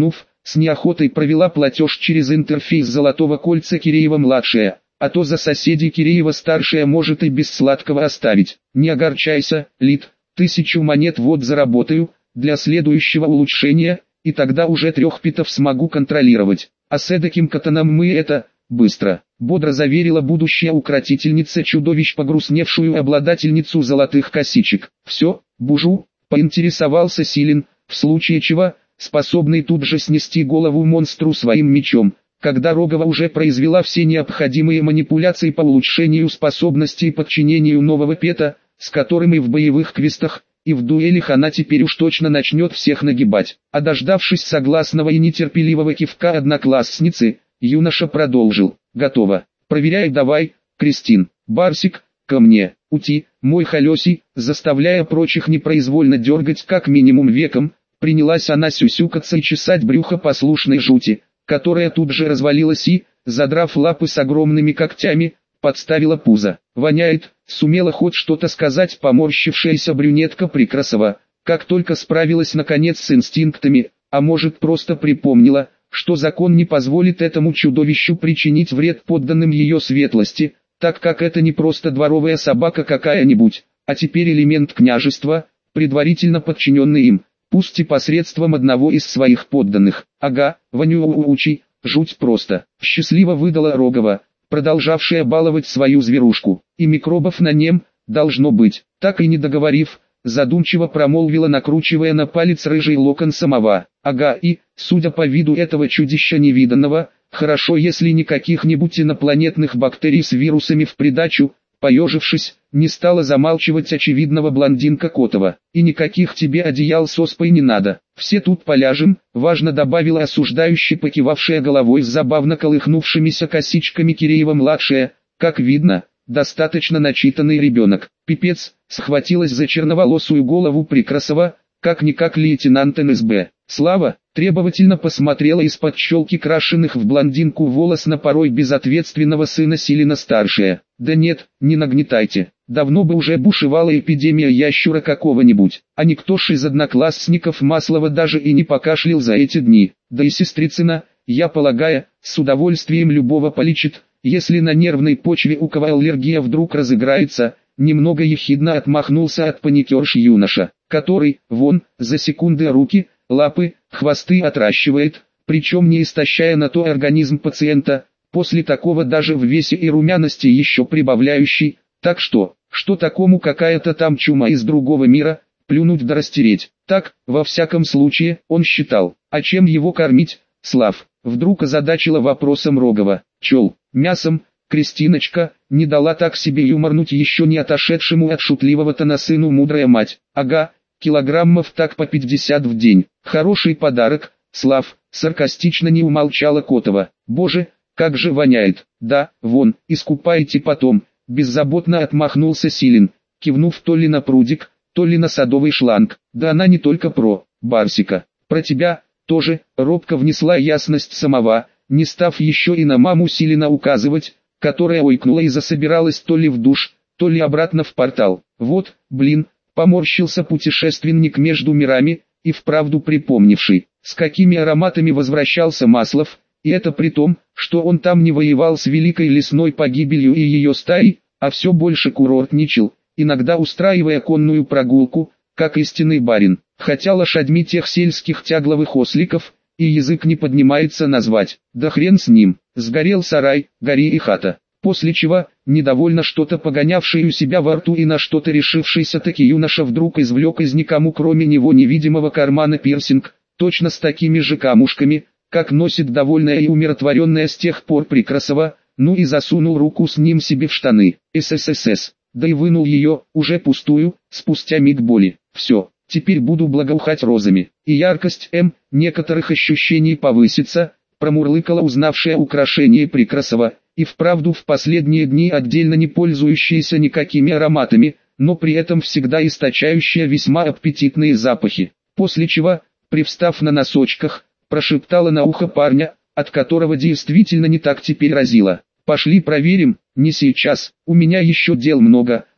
с неохотой провела платеж через интерфейс Золотого кольца Киреева-младшая, а то за соседей Киреева-старшая может и без сладкого оставить. Не огорчайся, Лид, 1000 монет вот заработаю, для следующего улучшения, и тогда уже 3 питов смогу контролировать. А с эдаким катаном мы это, быстро, бодро заверила будущая укротительница чудовищ погрустневшую обладательницу золотых косичек. Все, бужу, поинтересовался Силин, в случае чего, способный тут же снести голову монстру своим мечом, когда Рогова уже произвела все необходимые манипуляции по улучшению способностей и подчинению нового пета, с которым и в боевых квестах, и в дуэлях она теперь уж точно начнет всех нагибать. А дождавшись согласного и нетерпеливого кивка одноклассницы, юноша продолжил. Готово. Проверяй давай, Кристин. Барсик, ко мне. Ути, мой холесий, заставляя прочих непроизвольно дергать как минимум веком, принялась она сюсюкаться и чесать брюхо послушной жути, которая тут же развалилась и, задрав лапы с огромными когтями, подставила пузо. Воняет, сумела хоть что-то сказать поморщившаяся брюнетка Прекрасова, как только справилась наконец с инстинктами, а может просто припомнила, что закон не позволит этому чудовищу причинить вред подданным ее светлости, так как это не просто дворовая собака какая-нибудь, а теперь элемент княжества, предварительно подчиненный им, пусть и посредством одного из своих подданных. Ага, вонючий, жуть просто. Счастливо выдала Рогова, продолжавшая баловать свою зверушку. И микробов на нем, должно быть. Так и не договорив, задумчиво промолвила, накручивая на палец рыжий локон самова. Ага, и, судя по виду этого чудища невиданного, хорошо если не каких-нибудь инопланетных бактерий с вирусами в придачу, поежившись, не стала замалчивать очевидного блондинка Котова. И никаких тебе одеял с оспой не надо, все тут поляжем, важно добавила осуждающе покивавшая головой с забавно колыхнувшимися косичками Киреева-младшая, как видно, достаточно начитанный ребенок. Пипец, схватилась за черноволосую голову Прекрасова, как-никак лейтенант НСБ. Слава требовательно посмотрела из-под щелки крашенных в блондинку волос на порой безответственного сына Силина-старшая. Да нет, не нагнетайте. Давно бы уже бушевала эпидемия ящура какого-нибудь, а никто ж из одноклассников Маслова даже и не покашлял за эти дни. Да и сестрицына, я полагаю, с удовольствием любого полечит, если на нервной почве у кого аллергия вдруг разыграется. Немного ехидно отмахнулся от паникерш юноша, который, вон, за секунды руки, лапы, хвосты отращивает, причем не истощая на то организм пациента, после такого даже в весе и румяности еще прибавляющий, так что такому какая-то там чума из другого мира, плюнуть да растереть. Так, во всяком случае, он считал. А чем его кормить, Слав? Вдруг озадачила вопросом Рогова. Чел, мясом. Кристиночка, не дала так себе юморнуть еще не отошедшему от шутливого-то сыну мудрая мать. Ага, килограммов так по 50 в день. Хороший подарок, Слав, саркастично не умолчала Котова. Боже, как же воняет. Да, вон, искупайте потом. Беззаботно отмахнулся Силин, кивнув то ли на прудик, то ли на садовый шланг. Да она не только про Барсика, про тебя тоже, робко внесла ясность самова, не став еще и на маму Силина указывать, которая ойкнула и засобиралась то ли в душ, то ли обратно в портал. Вот, блин, поморщился путешественник между мирами, и вправду припомнивший, с какими ароматами возвращался Маслов, и это при том, что он там не воевал с великой лесной погибелью и ее стаей, а все больше курортничал, иногда устраивая конную прогулку, как истинный барин, хотя лошадьми тех сельских тягловых осликов, и язык не поднимается назвать. Да хрен с ним, сгорел сарай, гори и хата. После чего, недовольно что-то погонявший у себя во рту и на что-то решившийся таки юноша вдруг извлек из никому кроме него невидимого кармана пирсинг, точно с такими же камушками, как носит довольная и умиротворенная с тех пор Прекрасова, ну и засунул руку с ним себе в штаны. СССС, да и вынул ее, уже пустую, спустя миг боли. Все. Теперь буду благоухать розами, и яркость некоторых ощущений повысится, промурлыкала узнавшая украшение Прекрасова, и вправду в последние дни отдельно не пользующаяся никакими ароматами, но при этом всегда источающая весьма аппетитные запахи. После чего, привстав на носочках, прошептала на ухо парня, от которого действительно не так теперь разило. «Пошли проверим, не сейчас, у меня еще дел много»,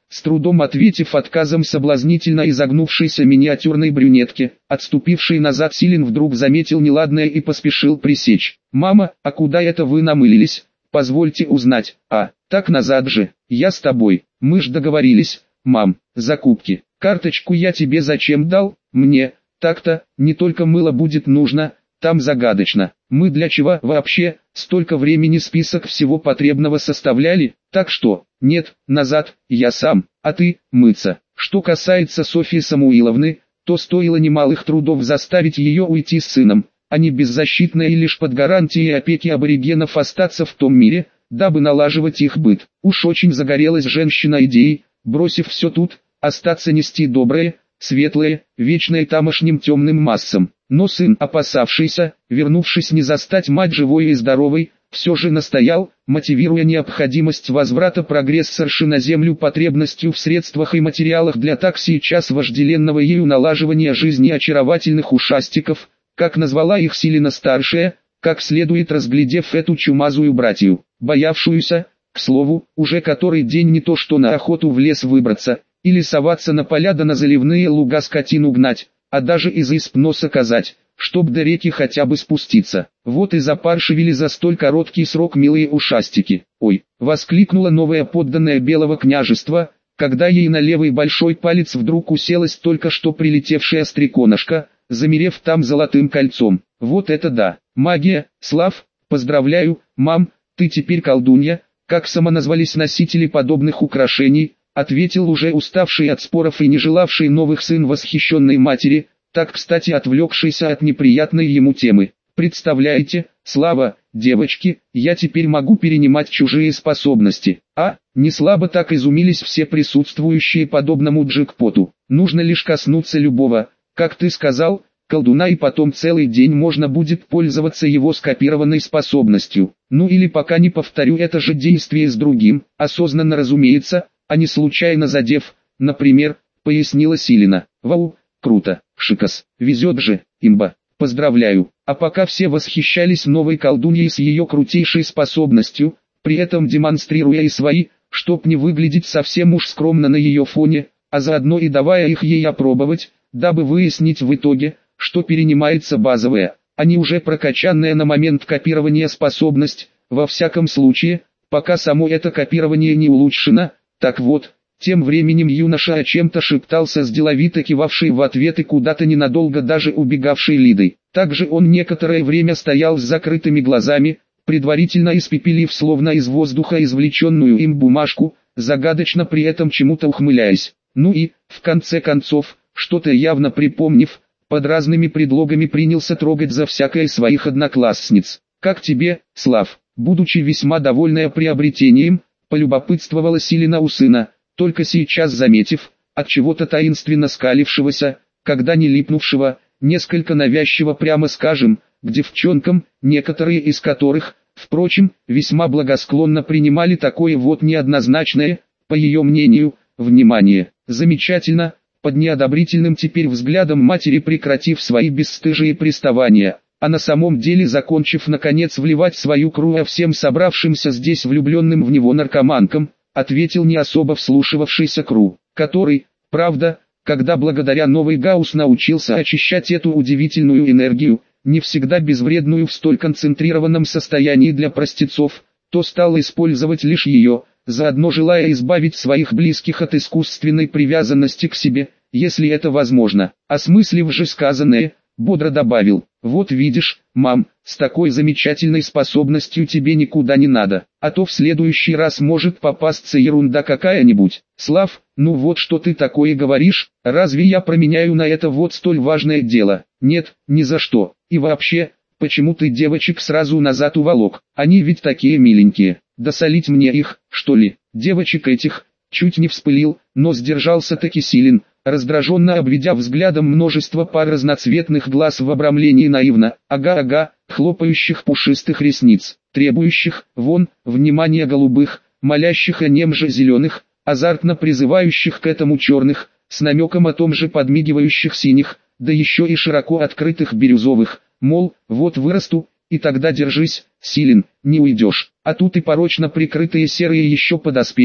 с трудом ответив отказом соблазнительно изогнувшейся миниатюрной брюнетке, отступивший назад Силин вдруг заметил неладное и поспешил пресечь. «Мама, а куда это вы намылились? Позвольте узнать». «А, так назад же, я с тобой, мы ж договорились, мам, закупки. Карточку я тебе зачем дал? Мне, так-то, не только мыло будет нужно, там загадочно. Мы для чего вообще, столько времени список всего потребного составляли, так что, нет, назад, я сам, а ты, мыться». Что касается Софьи Самуиловны, то стоило немалых трудов заставить ее уйти с сыном, а не беззащитной и лишь под гарантией опеки аборигенов остаться в том мире, дабы налаживать их быт. Уж очень загорелась женщина идеей, бросив все тут, остаться нести доброе, светлое, вечное тамошним темным массам. Но сын, опасавшийся, вернувшись не застать мать живой и здоровой, все же настоял, мотивируя необходимость возврата прогрессорши на землю потребностью в средствах и материалах для так сейчас вожделенного ею налаживания жизни очаровательных ушастиков, как назвала их Силина-старшая, как следует разглядев эту чумазую братью, боявшуюся, к слову, уже который день не то что на охоту в лес выбраться, или соваться на поля да на заливные луга скотину гнать, а даже из исп носа казать, чтоб до реки хотя бы спуститься. Вот и запаршивили за столь короткий срок милые ушастики. «Ой!» — воскликнула новая подданная Белого княжества, когда ей на левый большой палец вдруг уселась только что прилетевшая стреконышка, замерев там золотым кольцом. «Вот это да! Магия, Слав! Поздравляю, мам, ты теперь колдунья!» «Как самоназвались носители подобных украшений», ответил уже уставший от споров и не желавший новых сын восхищенной матери, так кстати отвлекшийся от неприятной ему темы. «Представляете, Слава, девочки, я теперь могу перенимать чужие способности». «А?» — не слабо так изумились все присутствующие подобному джекпоту. «Нужно лишь коснуться любого, как ты сказал, колдуна, и потом целый день можно будет пользоваться его скопированной способностью. Ну или пока не повторю это же действие с другим, осознанно разумеется, а не случайно задев, например», — пояснила Силина. «Вау, круто, шикос, везет же, имба, поздравляю». А пока все восхищались новой колдуньей с ее крутейшей способностью, при этом демонстрируя и свои, чтоб не выглядеть совсем уж скромно на ее фоне, а заодно и давая их ей опробовать, дабы выяснить в итоге, что перенимается базовая, а не уже прокачанная на момент копирования способность, во всяком случае, пока само это копирование не улучшено. Так вот, тем временем юноша о чем-то шептался с деловито кивавшей в ответ и куда-то ненадолго даже убегавшей Лидой. Также он некоторое время стоял с закрытыми глазами, предварительно испепелив словно из воздуха извлеченную им бумажку, загадочно при этом чему-то ухмыляясь. Ну и, в конце концов, что-то явно припомнив, под разными предлогами принялся трогать за всякое своих одноклассниц. «Как тебе, Слав?» Будучи весьма довольная приобретением, полюбопытствовала Силина у сына, только сейчас заметив, от чего-то таинственно скалившегося, когда не липнувшего, несколько навязчиво, прямо скажем, к девчонкам, некоторые из которых, впрочем, весьма благосклонно принимали такое вот неоднозначное, по ее мнению, внимание. «Замечательно», под неодобрительным теперь взглядом матери прекратив свои бесстыжие приставания, а на самом деле закончив наконец вливать свою кровь всем собравшимся здесь влюбленным в него наркоманкам, ответил не особо вслушивавшийся Кру, который, правда, когда благодаря новой Гаусс научился очищать эту удивительную энергию, не всегда безвредную в столь концентрированном состоянии для простецов, то стал использовать лишь ее, заодно желая избавить своих близких от искусственной привязанности к себе, если это возможно. Осмыслив же сказанное, бодро добавил: «Вот видишь, мам, с такой замечательной способностью тебе никуда не надо, а то в следующий раз может попасться ерунда какая-нибудь». «Слав, ну вот что ты такое говоришь, разве я променяю на это вот столь важное дело?» «Нет, ни за что. И вообще, почему ты девочек сразу назад уволок? Они ведь такие миленькие. Досолить мне их, что ли?» Девочек этих, чуть не вспылил, но сдержался-таки Силин, раздраженно обведя взглядом множество пар разноцветных глаз в обрамлении наивно, ага-ага, хлопающих пушистых ресниц, требующих, вон, внимания голубых, молящих о нем же зеленых, азартно призывающих к этому черных, с намеком о том же подмигивающих синих, да еще и широко открытых бирюзовых, мол, вот вырасту, и тогда держись, Силин, не уйдешь. А тут и порочно прикрытые серые еще подоспели,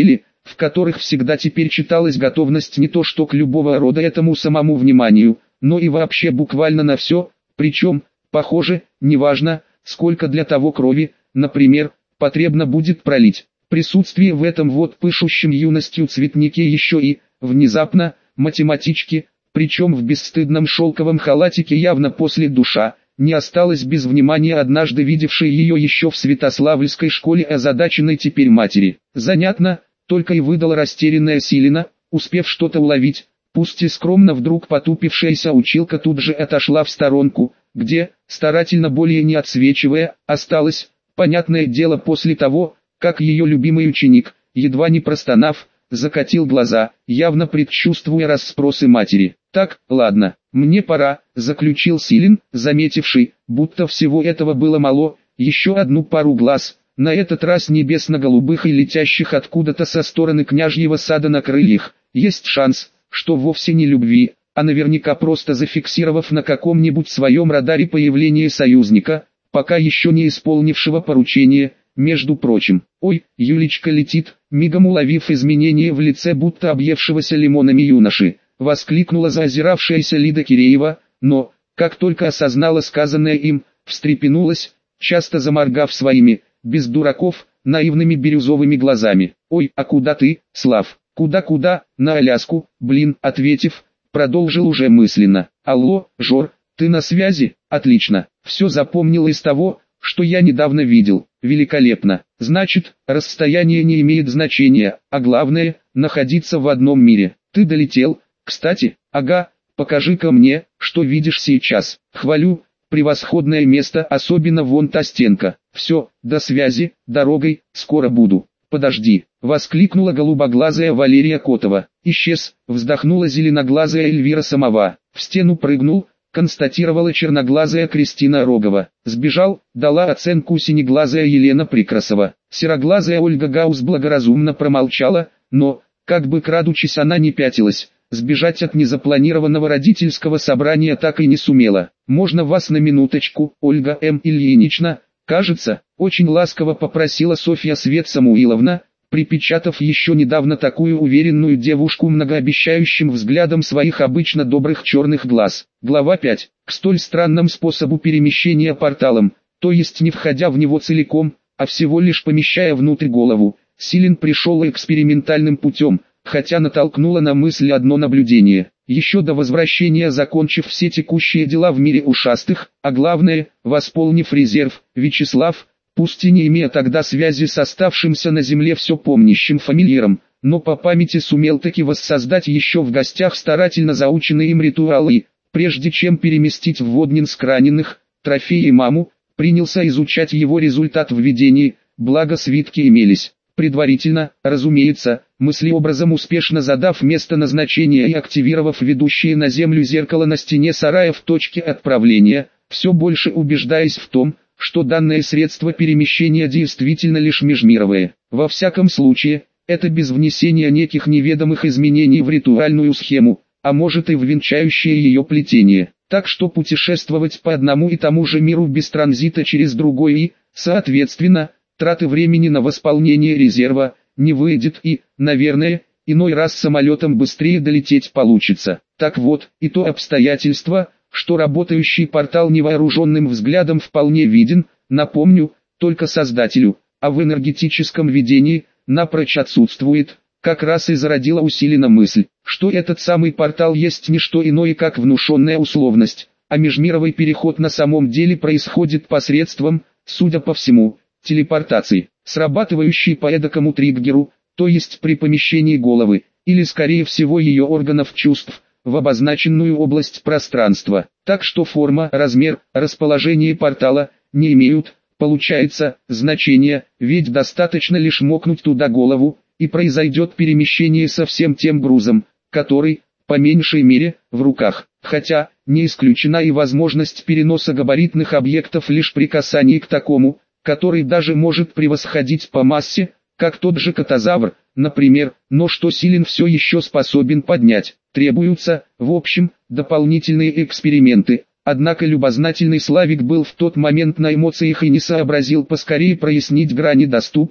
в которых всегда теперь читалась готовность не то что к любого рода этому самому вниманию, но и вообще буквально на все, причем, похоже, неважно, сколько для того крови, например, потребно будет пролить. Присутствие в этом вот пышущем юностью цветнике еще и, внезапно, математички, причем в бесстыдном шелковом халатике явно после душа, не осталось без внимания однажды видевшей ее еще в Святославльской школе озадаченной теперь матери. Занятно, только и выдала растерянная Силина, успев что-то уловить, пусть и скромно вдруг потупившаяся училка тут же отошла в сторонку, где, старательно более не отсвечивая, осталась, понятное дело после того, как ее любимый ученик, едва не простонав, закатил глаза, явно предчувствуя расспросы матери. «Так, ладно, мне пора», — заключил Силин, заметивший, будто всего этого было мало, еще одну пару глаз, на этот раз небесно-голубых и летящих откуда-то со стороны княжьего сада на крыльях. Есть шанс, что вовсе не любви, а наверняка просто зафиксировав на каком-нибудь своем радаре появление союзника, пока еще не исполнившего поручение. Между прочим, ой, Юлечка летит, мигом уловив изменения в лице будто объевшегося лимонами юноши, воскликнула заозиравшаяся Лида Киреева, но, как только осознала сказанное им, встрепенулась, часто заморгав своими, без дураков, наивными бирюзовыми глазами. «Ой, а куда ты, Слав? Куда-куда, на Аляску, блин», ответив, продолжил уже мысленно. «Алло, Жор, ты на связи? Отлично, все запомнил из того, что я недавно видел. Великолепно. Значит, расстояние не имеет значения, а главное, находиться в одном мире. Ты долетел? Кстати, ага, покажи-ка мне, что видишь сейчас. Хвалю, превосходное место, особенно вон та стенка. Все, до связи, дорогой, скоро буду». «Подожди», — воскликнула голубоглазая Валерия Котова. «Исчез», — вздохнула зеленоглазая Эльвира Самова. «В стену прыгнул», — констатировала черноглазая Кристина Рогова. «Сбежал», — дала оценку синеглазая Елена Прикрасова. Сероглазая Ольга Гаус благоразумно промолчала, но, как бы крадучись, она не пятилась. Сбежать от незапланированного родительского собрания так и не сумела. «Можно вас на минуточку, Ольга М. Ильинична?» «Кажется», — очень ласково попросила Софья Свет Самуиловна, припечатав еще недавно такую уверенную девушку многообещающим взглядом своих обычно добрых черных глаз. Глава 5. К столь странному способу перемещения порталом, то есть не входя в него целиком, а всего лишь помещая внутрь голову, Силин пришел экспериментальным путем, хотя натолкнуло на мысль одно наблюдение. Еще до возвращения, закончив все текущие дела в мире ушастых, а главное, восполнив резерв, Вячеслав, пусть и не имея тогда связи с оставшимся на земле все помнящим фамильяром, но по памяти сумел таки воссоздать еще в гостях старательно заученные им ритуалы, прежде чем переместить в Воднинск раненых, трофеи маму, принялся изучать его результат введения, благо свитки имелись. Предварительно, разумеется, мыслеобразом успешно задав место назначения и активировав ведущее на землю зеркало на стене сарая в точке отправления, все больше убеждаясь в том, что данное средство перемещения действительно лишь межмировое. Во всяком случае, это без внесения неких неведомых изменений в ритуальную схему, а может и в венчающее ее плетение. Так что путешествовать по одному и тому же миру без транзита через другой и, соответственно, траты времени на восполнение резерва, не выйдет и, наверное, иной раз самолетом быстрее долететь получится. Так вот, и то обстоятельство, что работающий портал невооруженным взглядом вполне виден, напомню, только создателю, а в энергетическом видении, напрочь отсутствует, как раз и зародила усилена мысль, что этот самый портал есть не что иное как внушенная условность, а межмировой переход на самом деле происходит посредством, судя по всему, телепортации, срабатывающей по эдакому триггеру, то есть при помещении головы, или скорее всего ее органов чувств, в обозначенную область пространства. Так что форма, размер, расположение портала не имеют, получается, значения, ведь достаточно лишь мокнуть туда голову, и произойдет перемещение со всем тем грузом, который, по меньшей мере, в руках. Хотя, не исключена и возможность переноса габаритных объектов лишь при касании к такому, который даже может превосходить по массе, как тот же катазавр, например, но что Силин все еще способен поднять. Требуются, в общем, дополнительные эксперименты. Однако любознательный Славик был в тот момент на эмоциях и не сообразил поскорее прояснить грани доступного,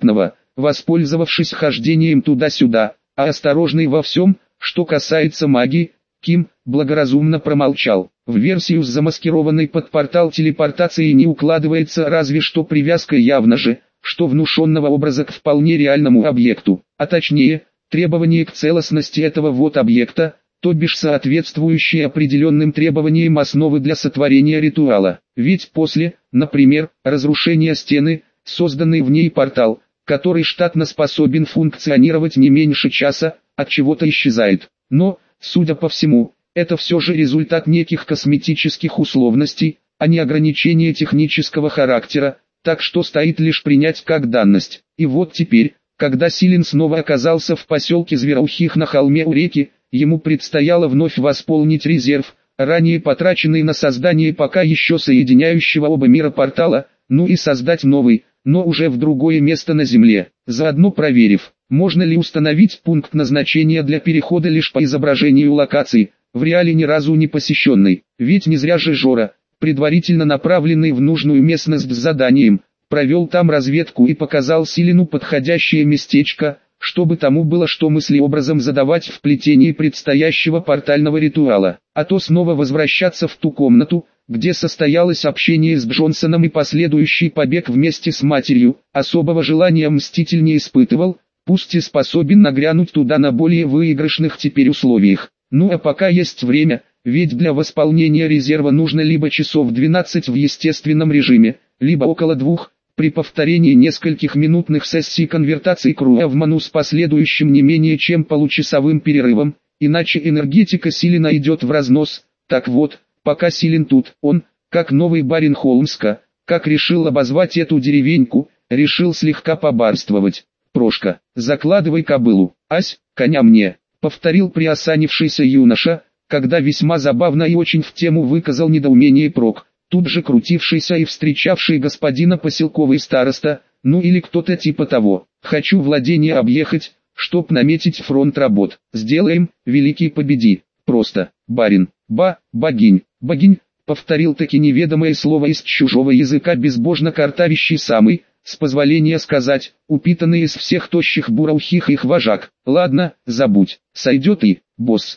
воспользовавшись хождением туда-сюда, а осторожный во всем, что касается магии, Ким благоразумно промолчал. В версию с замаскированной под портал телепортацией не укладывается разве что привязка явно же, что внушенного образа к вполне реальному объекту, а точнее, требование к целостности этого вот объекта, то бишь соответствующие определенным требованиям основы для сотворения ритуала. Ведь после, например, разрушения стены, созданный в ней портал, который штатно способен функционировать не меньше часа, от чего-то исчезает. Но, судя по всему, это все же результат неких косметических условностей, а не ограничения технического характера, так что стоит лишь принять как данность. И вот теперь, когда Силен снова оказался в поселке Звероухих на холме у реки, ему предстояло вновь восполнить резерв, ранее потраченный на создание пока еще соединяющего оба мира портала, ну и создать новый, но уже в другое место на Земле, заодно проверив, можно ли установить пункт назначения для перехода лишь по изображению локации, в реале ни разу не посещенной. Ведь не зря же Жора, предварительно направленный в нужную местность с заданием, провел там разведку и показал Силену подходящее местечко, чтобы тому было что мыслеобразом задавать в плетении предстоящего портального ритуала, а то снова возвращаться в ту комнату, где состоялось общение с Джонсоном и последующий побег вместе с матерью, особого желания мститель не испытывал, пусть и способен нагрянуть туда на более выигрышных теперь условиях. Ну а пока есть время, ведь для восполнения резерва нужно либо часов 12 в естественном режиме, либо около 2, при повторении нескольких минутных сессий конвертации круга в ману с последующим не менее чем получасовым перерывом, иначе энергетика Силена идет в разнос. Так вот, пока Силен тут, он, как новый барин Холмска, как решил обозвать эту деревеньку, решил слегка побарствовать. «Прошка, закладывай кобылу, ась, коня мне», — повторил приосанившийся юноша, когда весьма забавно и очень в тему выказал недоумение Прок, тут же крутившийся и встречавший господина поселковый староста, ну или кто-то типа того. «Хочу владение объехать, чтоб наметить фронт работ. Сделаем, великий победи. Просто, барин, богинь, повторил таки неведомое слово из чужого языка безбожно картавящий самый, с позволения сказать, упитанный из всех тощих бураухих их вожак. Ладно, забудь, сойдет и, босс,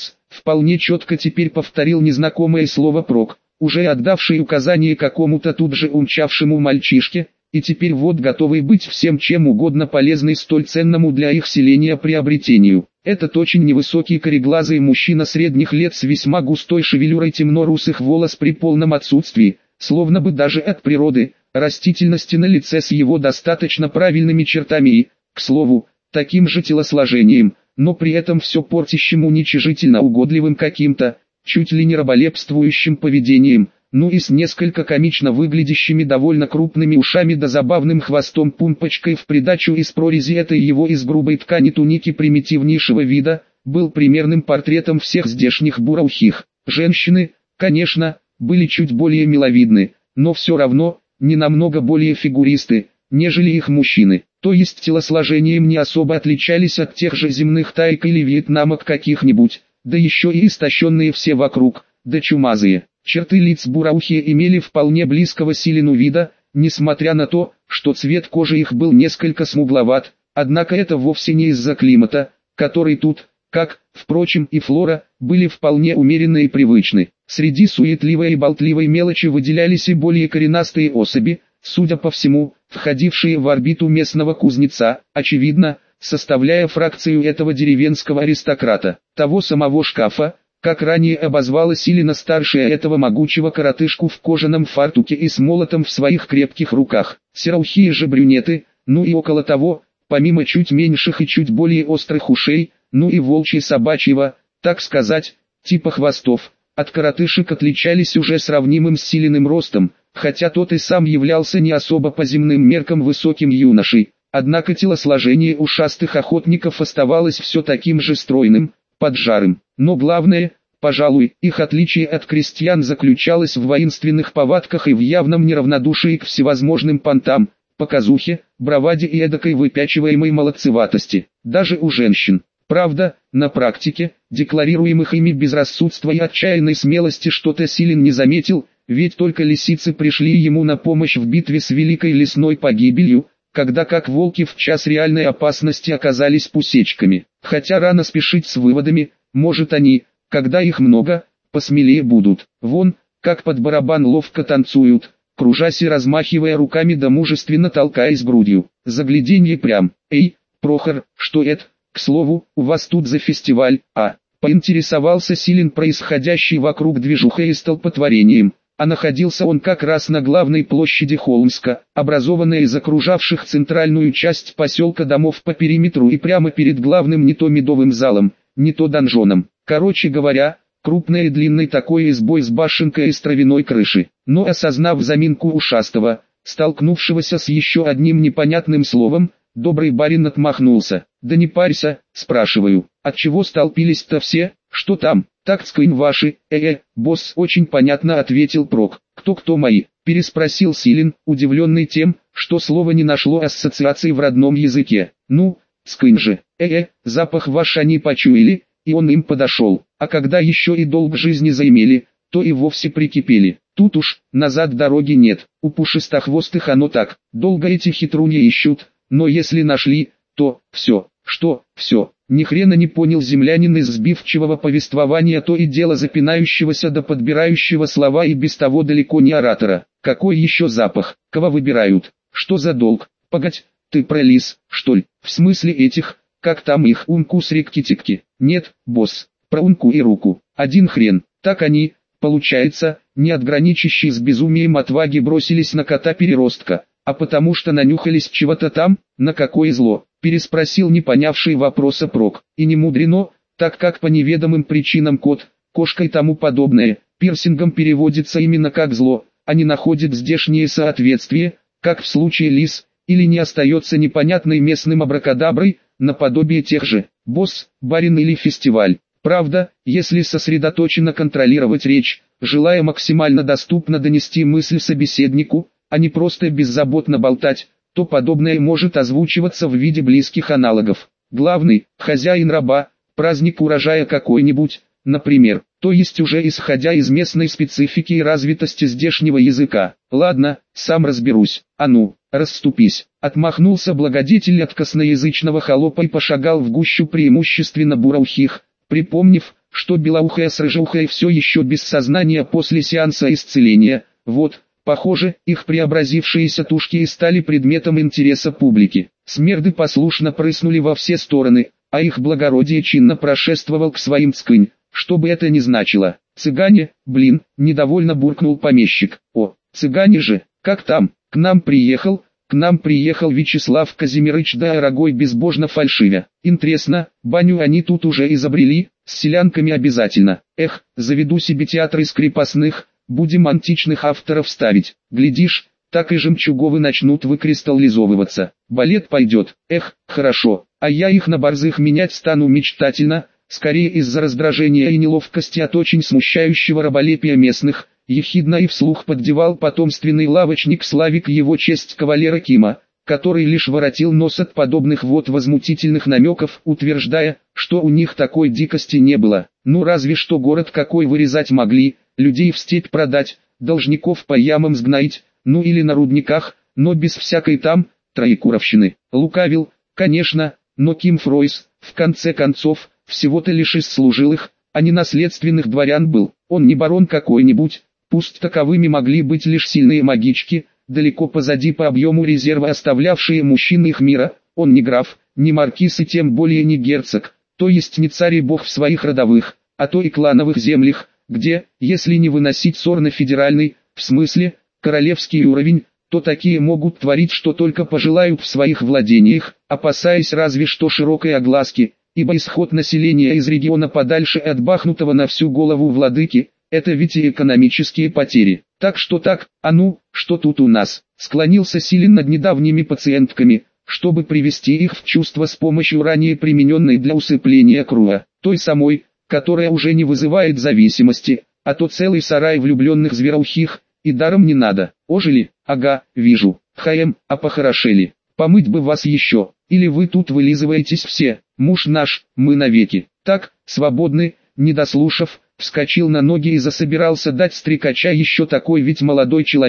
вполне четко теперь повторил незнакомое слово Прок, уже отдавший указание какому-то тут же умчавшему мальчишке, и теперь вот готовый быть всем чем угодно полезный столь ценному для их селения приобретению. Этот очень невысокий кореглазый мужчина средних лет с весьма густой шевелюрой темно-русых волос при полном отсутствии, словно бы даже от природы, растительности на лице с его достаточно правильными чертами и, к слову, таким же телосложением, но при этом все портящим уничижительно угодливым каким-то, чуть ли не раболепствующим поведением, ну и с несколько комично выглядящими довольно крупными ушами да забавным хвостом-пумпочкой в придачу из прорези этой его из грубой ткани туники примитивнейшего вида, был примерным портретом всех здешних бураухих. Женщины, конечно, были чуть более миловидны, но все равно, не намного более фигуристы, нежели их мужчины, то есть телосложением не особо отличались от тех же земных тайк или вьетнамок каких-нибудь, да еще и истощенные все вокруг, да чумазые. Черты лиц бураухи имели вполне близкого Силену вида, несмотря на то, что цвет кожи их был несколько смугловат, однако это вовсе не из-за климата, который тут, как, впрочем, и флора, были вполне умеренны и привычны. Среди суетливой и болтливой мелочи выделялись и более коренастые особи, судя по всему, входившие в орбиту местного кузнеца, очевидно, составляя фракцию этого деревенского аристократа, того самого Шкафа, как ранее обозвала Силена старшая этого могучего коротышку в кожаном фартуке и с молотом в своих крепких руках. Сероухие же брюнеты, ну и около того, помимо чуть меньших и чуть более острых ушей, ну и волчьи-собачьего, так сказать, типа хвостов, от коротышек отличались уже сравнимым с Силеным ростом, хотя тот и сам являлся не особо по земным меркам высоким юношей, однако телосложение ушастых охотников оставалось все таким же стройным, поджарым. Но главное, пожалуй, их отличие от крестьян заключалось в воинственных повадках и в явном неравнодушии к всевозможным понтам, показухе, браваде и эдакой выпячиваемой молодцеватости, даже у женщин. Правда, на практике, декларируемых ими безрассудства и отчаянной смелости что-то Силен не заметил, ведь только лисицы пришли ему на помощь в битве с великой лесной погибелью, когда как волки в час реальной опасности оказались пусечками. Хотя рано спешить с выводами, может они, когда их много, посмелее будут. Вон, как под барабан ловко танцуют, кружась и размахивая руками да мужественно толкаясь грудью. Загляденье прям. Эй, Прохор, что это? К слову, у вас тут за фестиваль, а? Поинтересовался Силин происходящей вокруг движухой и столпотворением, а находился он как раз на главной площади Холмска, образованной из окружавших центральную часть поселка домов по периметру и прямо перед главным не то медовым залом, не то донжоном. Короче говоря, крупной и длинной такой избой с башенкой из травяной крыши. Но осознав заминку ушастого, столкнувшегося с еще одним непонятным словом, добрый барин отмахнулся. «Да не парься, спрашиваю, отчего столпились-то все, что там, так скинь ваши, босс очень понятно ответил Прок. Кто мои?» Переспросил Силин, удивленный тем, что слово не нашло ассоциаций в родном языке. «Ну, скинь же, запах ваш они почуяли, и он им подошел, а когда еще и долг жизни заимели, то и вовсе прикипели. Тут уж, назад дороги нет, у пушистохвостых оно так, долго эти хитруни ищут, но если нашли, то, все, что, все, ни хрена не понял землянин из сбивчивого повествования то и дело запинающегося да подбирающего слова и без того далеко не оратора. Какой еще запах, кого выбирают, что за долг, погодь, ты про лис, что ли, в смысле этих, как там их унку-срикки-тикки, нет, босс, про унку и руку, один хрен, так они, получается, не отграничащие с безумием отваги бросились на кота-переростка. «А потому что нанюхались чего-то там, на какое зло?» – переспросил не понявший вопроса Прок. И не мудрено, так как по неведомым причинам кот, кошка и тому подобное, пирсингом переводится именно как зло, а не находит здешнее соответствие, как в случае лис, или не остается непонятной местным абракадаброй, наподобие тех же «босс», «барин» или «фестиваль». Правда, если сосредоточенно контролировать речь, желая максимально доступно донести мысль собеседнику, а не просто беззаботно болтать, то подобное может озвучиваться в виде близких аналогов. Главный, хозяин раба, праздник урожая какой-нибудь, например, то есть уже исходя из местной специфики и развитости здешнего языка. Ладно, сам разберусь, а ну, расступись. Отмахнулся благодетель от косноязычного холопа и пошагал в гущу преимущественно бураухих, припомнив, что белоухая с рыжеухой все еще без сознания после сеанса исцеления, вот. Похоже, их преобразившиеся тушки и стали предметом интереса публики. Смерды послушно прыснули во все стороны, а их благородие чинно прошествовал к своим цкынь, что бы это ни значило. «Цыгане, блин», — недовольно буркнул помещик. «О, цыгане же, как там, к нам приехал Вячеслав Казимирыч да Орогой безбожно фальшивя. Интересно, баню они тут уже изобрели, с селянками обязательно. Эх, заведу себе театр из крепостных, будем античных авторов ставить. Глядишь, так и жемчуговы начнут выкристаллизовываться. Балет пойдет. Эх, хорошо. А я их на борзых менять стану мечтательно, скорее из-за раздражения и неловкости от очень смущающего раболепия местных, ехидно и вслух поддевал потомственный лавочник Славик его честь кавалера Кима, который лишь воротил нос от подобных вот возмутительных намеков, утверждая, что у них такой дикости не было. Ну разве что город какой вырезать могли, людей в степь продать, должников по ямам сгноить, ну или на рудниках, но без всякой там, троекуровщины. Лукавил, конечно, но Ким Фройс, в конце концов, всего-то лишь из служилых, а не наследственных дворян был. Он не барон какой-нибудь, пусть таковыми могли быть лишь сильные магички, далеко позади по объему резерва оставлявшие мужчин их мира. Он не граф, не маркиз и тем более не герцог, то есть не царь и бог в своих родовых, а то и клановых землях, где, если не выносить ссор на федеральный, в смысле, королевский уровень, то такие могут творить что только пожелают в своих владениях, опасаясь разве что широкой огласки, ибо исход населения из региона подальше от бахнутого на всю голову владыки, это ведь и экономические потери. Так, а ну, что тут у нас? Склонился Силин над недавними пациентками, чтобы привести их в чувство с помощью ранее примененной для усыпления круа, той самой, которая уже не вызывает зависимости, а то целый сарай влюбленных звероухих, и даром не надо. Ожили? Ага, вижу. А похорошели. Помыть бы вас еще, или вы тут вылизываетесь все, муж наш, мы навеки. Так, свободны, не дослушав, вскочил на ноги и засобирался дать стрекача еще такой ведь молодой человек,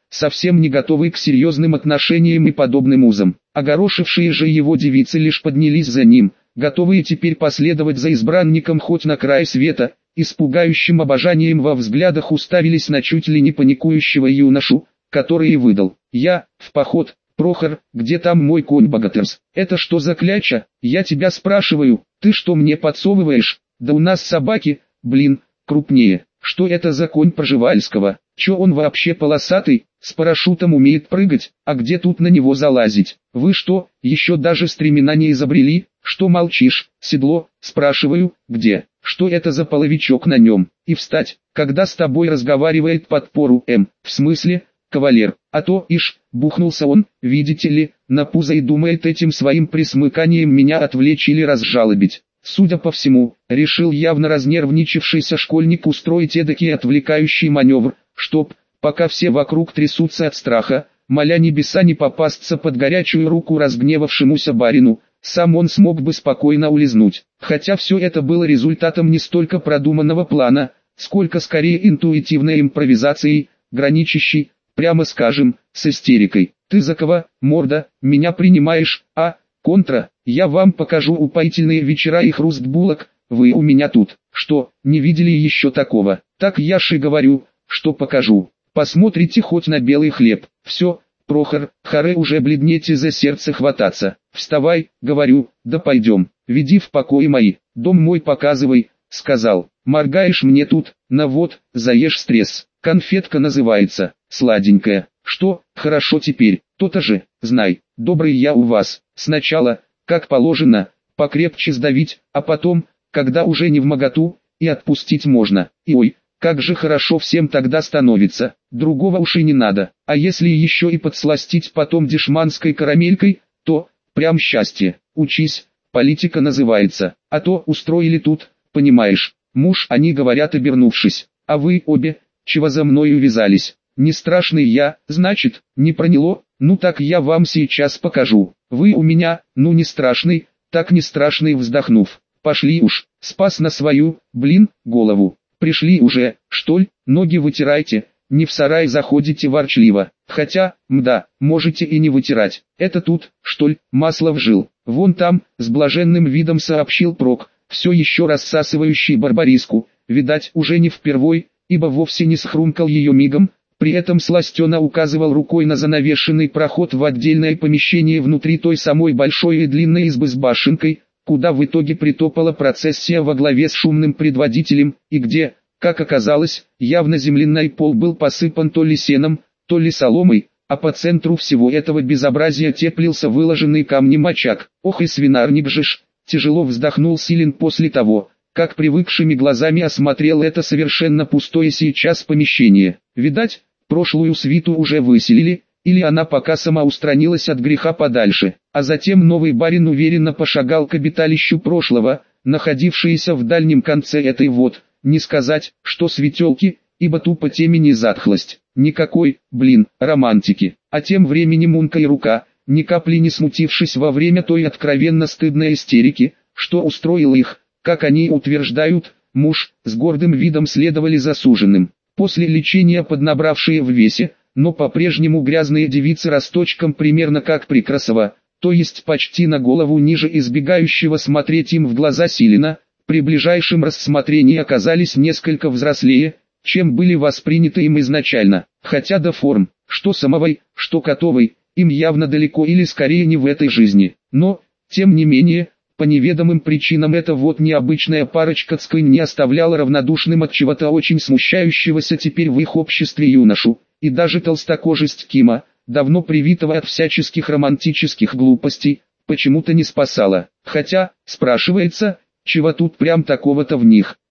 совсем не готовый к серьезным отношениям и подобным узам. Огорошившие же его девицы лишь поднялись за ним, готовые теперь последовать за избранником хоть на край света, и с пугающим обожанием во взглядах уставились на чуть ли не паникующего юношу, который и выдал: «Я, в поход, Прохор, где там мой конь Богатырс? Это что за кляча? Я тебя спрашиваю, ты что мне подсовываешь? Да у нас собаки, блин, крупнее. Что это за конь Пржевальского? Чё он вообще полосатый, с парашютом умеет прыгать, а где тут на него залазить? Вы что, еще даже стремена не изобрели? Что молчишь? Седло, спрашиваю, где? Что это за половичок на нем? И встать, когда с тобой разговаривает подпору в смысле, кавалер, а то, ишь, бухнулся он, видите ли, на пузо и думает этим своим присмыканием меня отвлечь или разжалобить. Судя по всему, решил явно разнервничавшийся школьник устроить эдакий отвлекающий маневр, чтоб, пока все вокруг трясутся от страха, моля небеса не попасться под горячую руку разгневавшемуся барину, сам он смог бы спокойно улизнуть. Хотя все это было результатом не столько продуманного плана, сколько скорее интуитивной импровизацией, граничащей, прямо скажем, с истерикой. «Ты за кого, морда, меня принимаешь, а, контра, я вам покажу упоительные вечера и хруст булок, вы у меня тут, что, не видели еще такого? Так я ж и говорю, что покажу. Посмотрите хоть на белый хлеб. Все, Прохор, харе уже бледнете за сердце хвататься. Вставай, говорю, да пойдем, веди в покои мои, дом мой показывай», сказал. «Моргаешь мне тут, на вот, заешь стресс. Конфетка называется, сладенькая. Что, хорошо теперь, то-то же, знай, добрый я у вас. Сначала, как положено, покрепче сдавить, а потом, когда уже не вмоготу, и отпустить можно. И ой, как же хорошо всем тогда становится, другого уж и не надо. А если еще и подсластить потом дешманской карамелькой, то, прям счастье. Учись, политика называется, а то устроили тут, понимаешь, муж, они говорят, обернувшись. А вы обе, чего за мной увязались? Не страшный я, значит, не проняло? Ну так я вам сейчас покажу. Вы у меня, ну не страшный, так не страшный, вздохнув. Пошли уж, спас на свою, блин, голову. Пришли уже, что ли? Ноги вытирайте, не в сарай заходите ворчливо. Хотя, мда, можете и не вытирать. Это тут, что ли, масло вжил. Вон там, с блаженным видом сообщил Прок, все еще рассасывающий барбариску. Видать, уже не впервой, ибо вовсе не схрумкал ее мигом. При этом сластенно указывал рукой на занавешенный проход в отдельное помещение внутри той самой большой и длинной избы с башенкой, куда в итоге притопала процессия во главе с шумным предводителем, и где, как оказалось, явно земляной пол был посыпан то ли сеном, то ли соломой, а по центру всего этого безобразия теплился выложенный камнем очаг. Ох и свинарник же ж, тяжело вздохнул Силин после того, как привыкшими глазами осмотрел это совершенно пустое сейчас помещение. Видать, прошлую свиту уже выселили, или она пока сама устранилась от греха подальше. А затем новый барин уверенно пошагал к обиталищу прошлого, находившееся в дальнем конце этой вот, не сказать, что светелки, ибо тупо темень и затхлость. Никакой, блин, романтики. А тем временем Мунка и Рука, ни капли не смутившись во время той откровенно стыдной истерики, что устроил их, как они утверждают, муж, с гордым видом следовали за суженым. После лечения поднабравшие в весе, но по-прежнему грязные девицы росточком примерно как Прикрасова, то есть почти на голову ниже избегающего смотреть им в глаза Силина, при ближайшем рассмотрении оказались несколько взрослее, чем были восприняты им изначально, хотя до форм, что самовой, что котовой, им явно далеко или скорее не в этой жизни. Но, тем не менее, по неведомым причинам эта вот необычная парочка Цкынь не оставляла равнодушным от чего-то очень смущающегося теперь в их обществе юношу, и даже толстокожесть Кима, давно привитого от всяческих романтических глупостей, почему-то не спасала. Хотя, спрашивается, чего тут прям такого-то в них?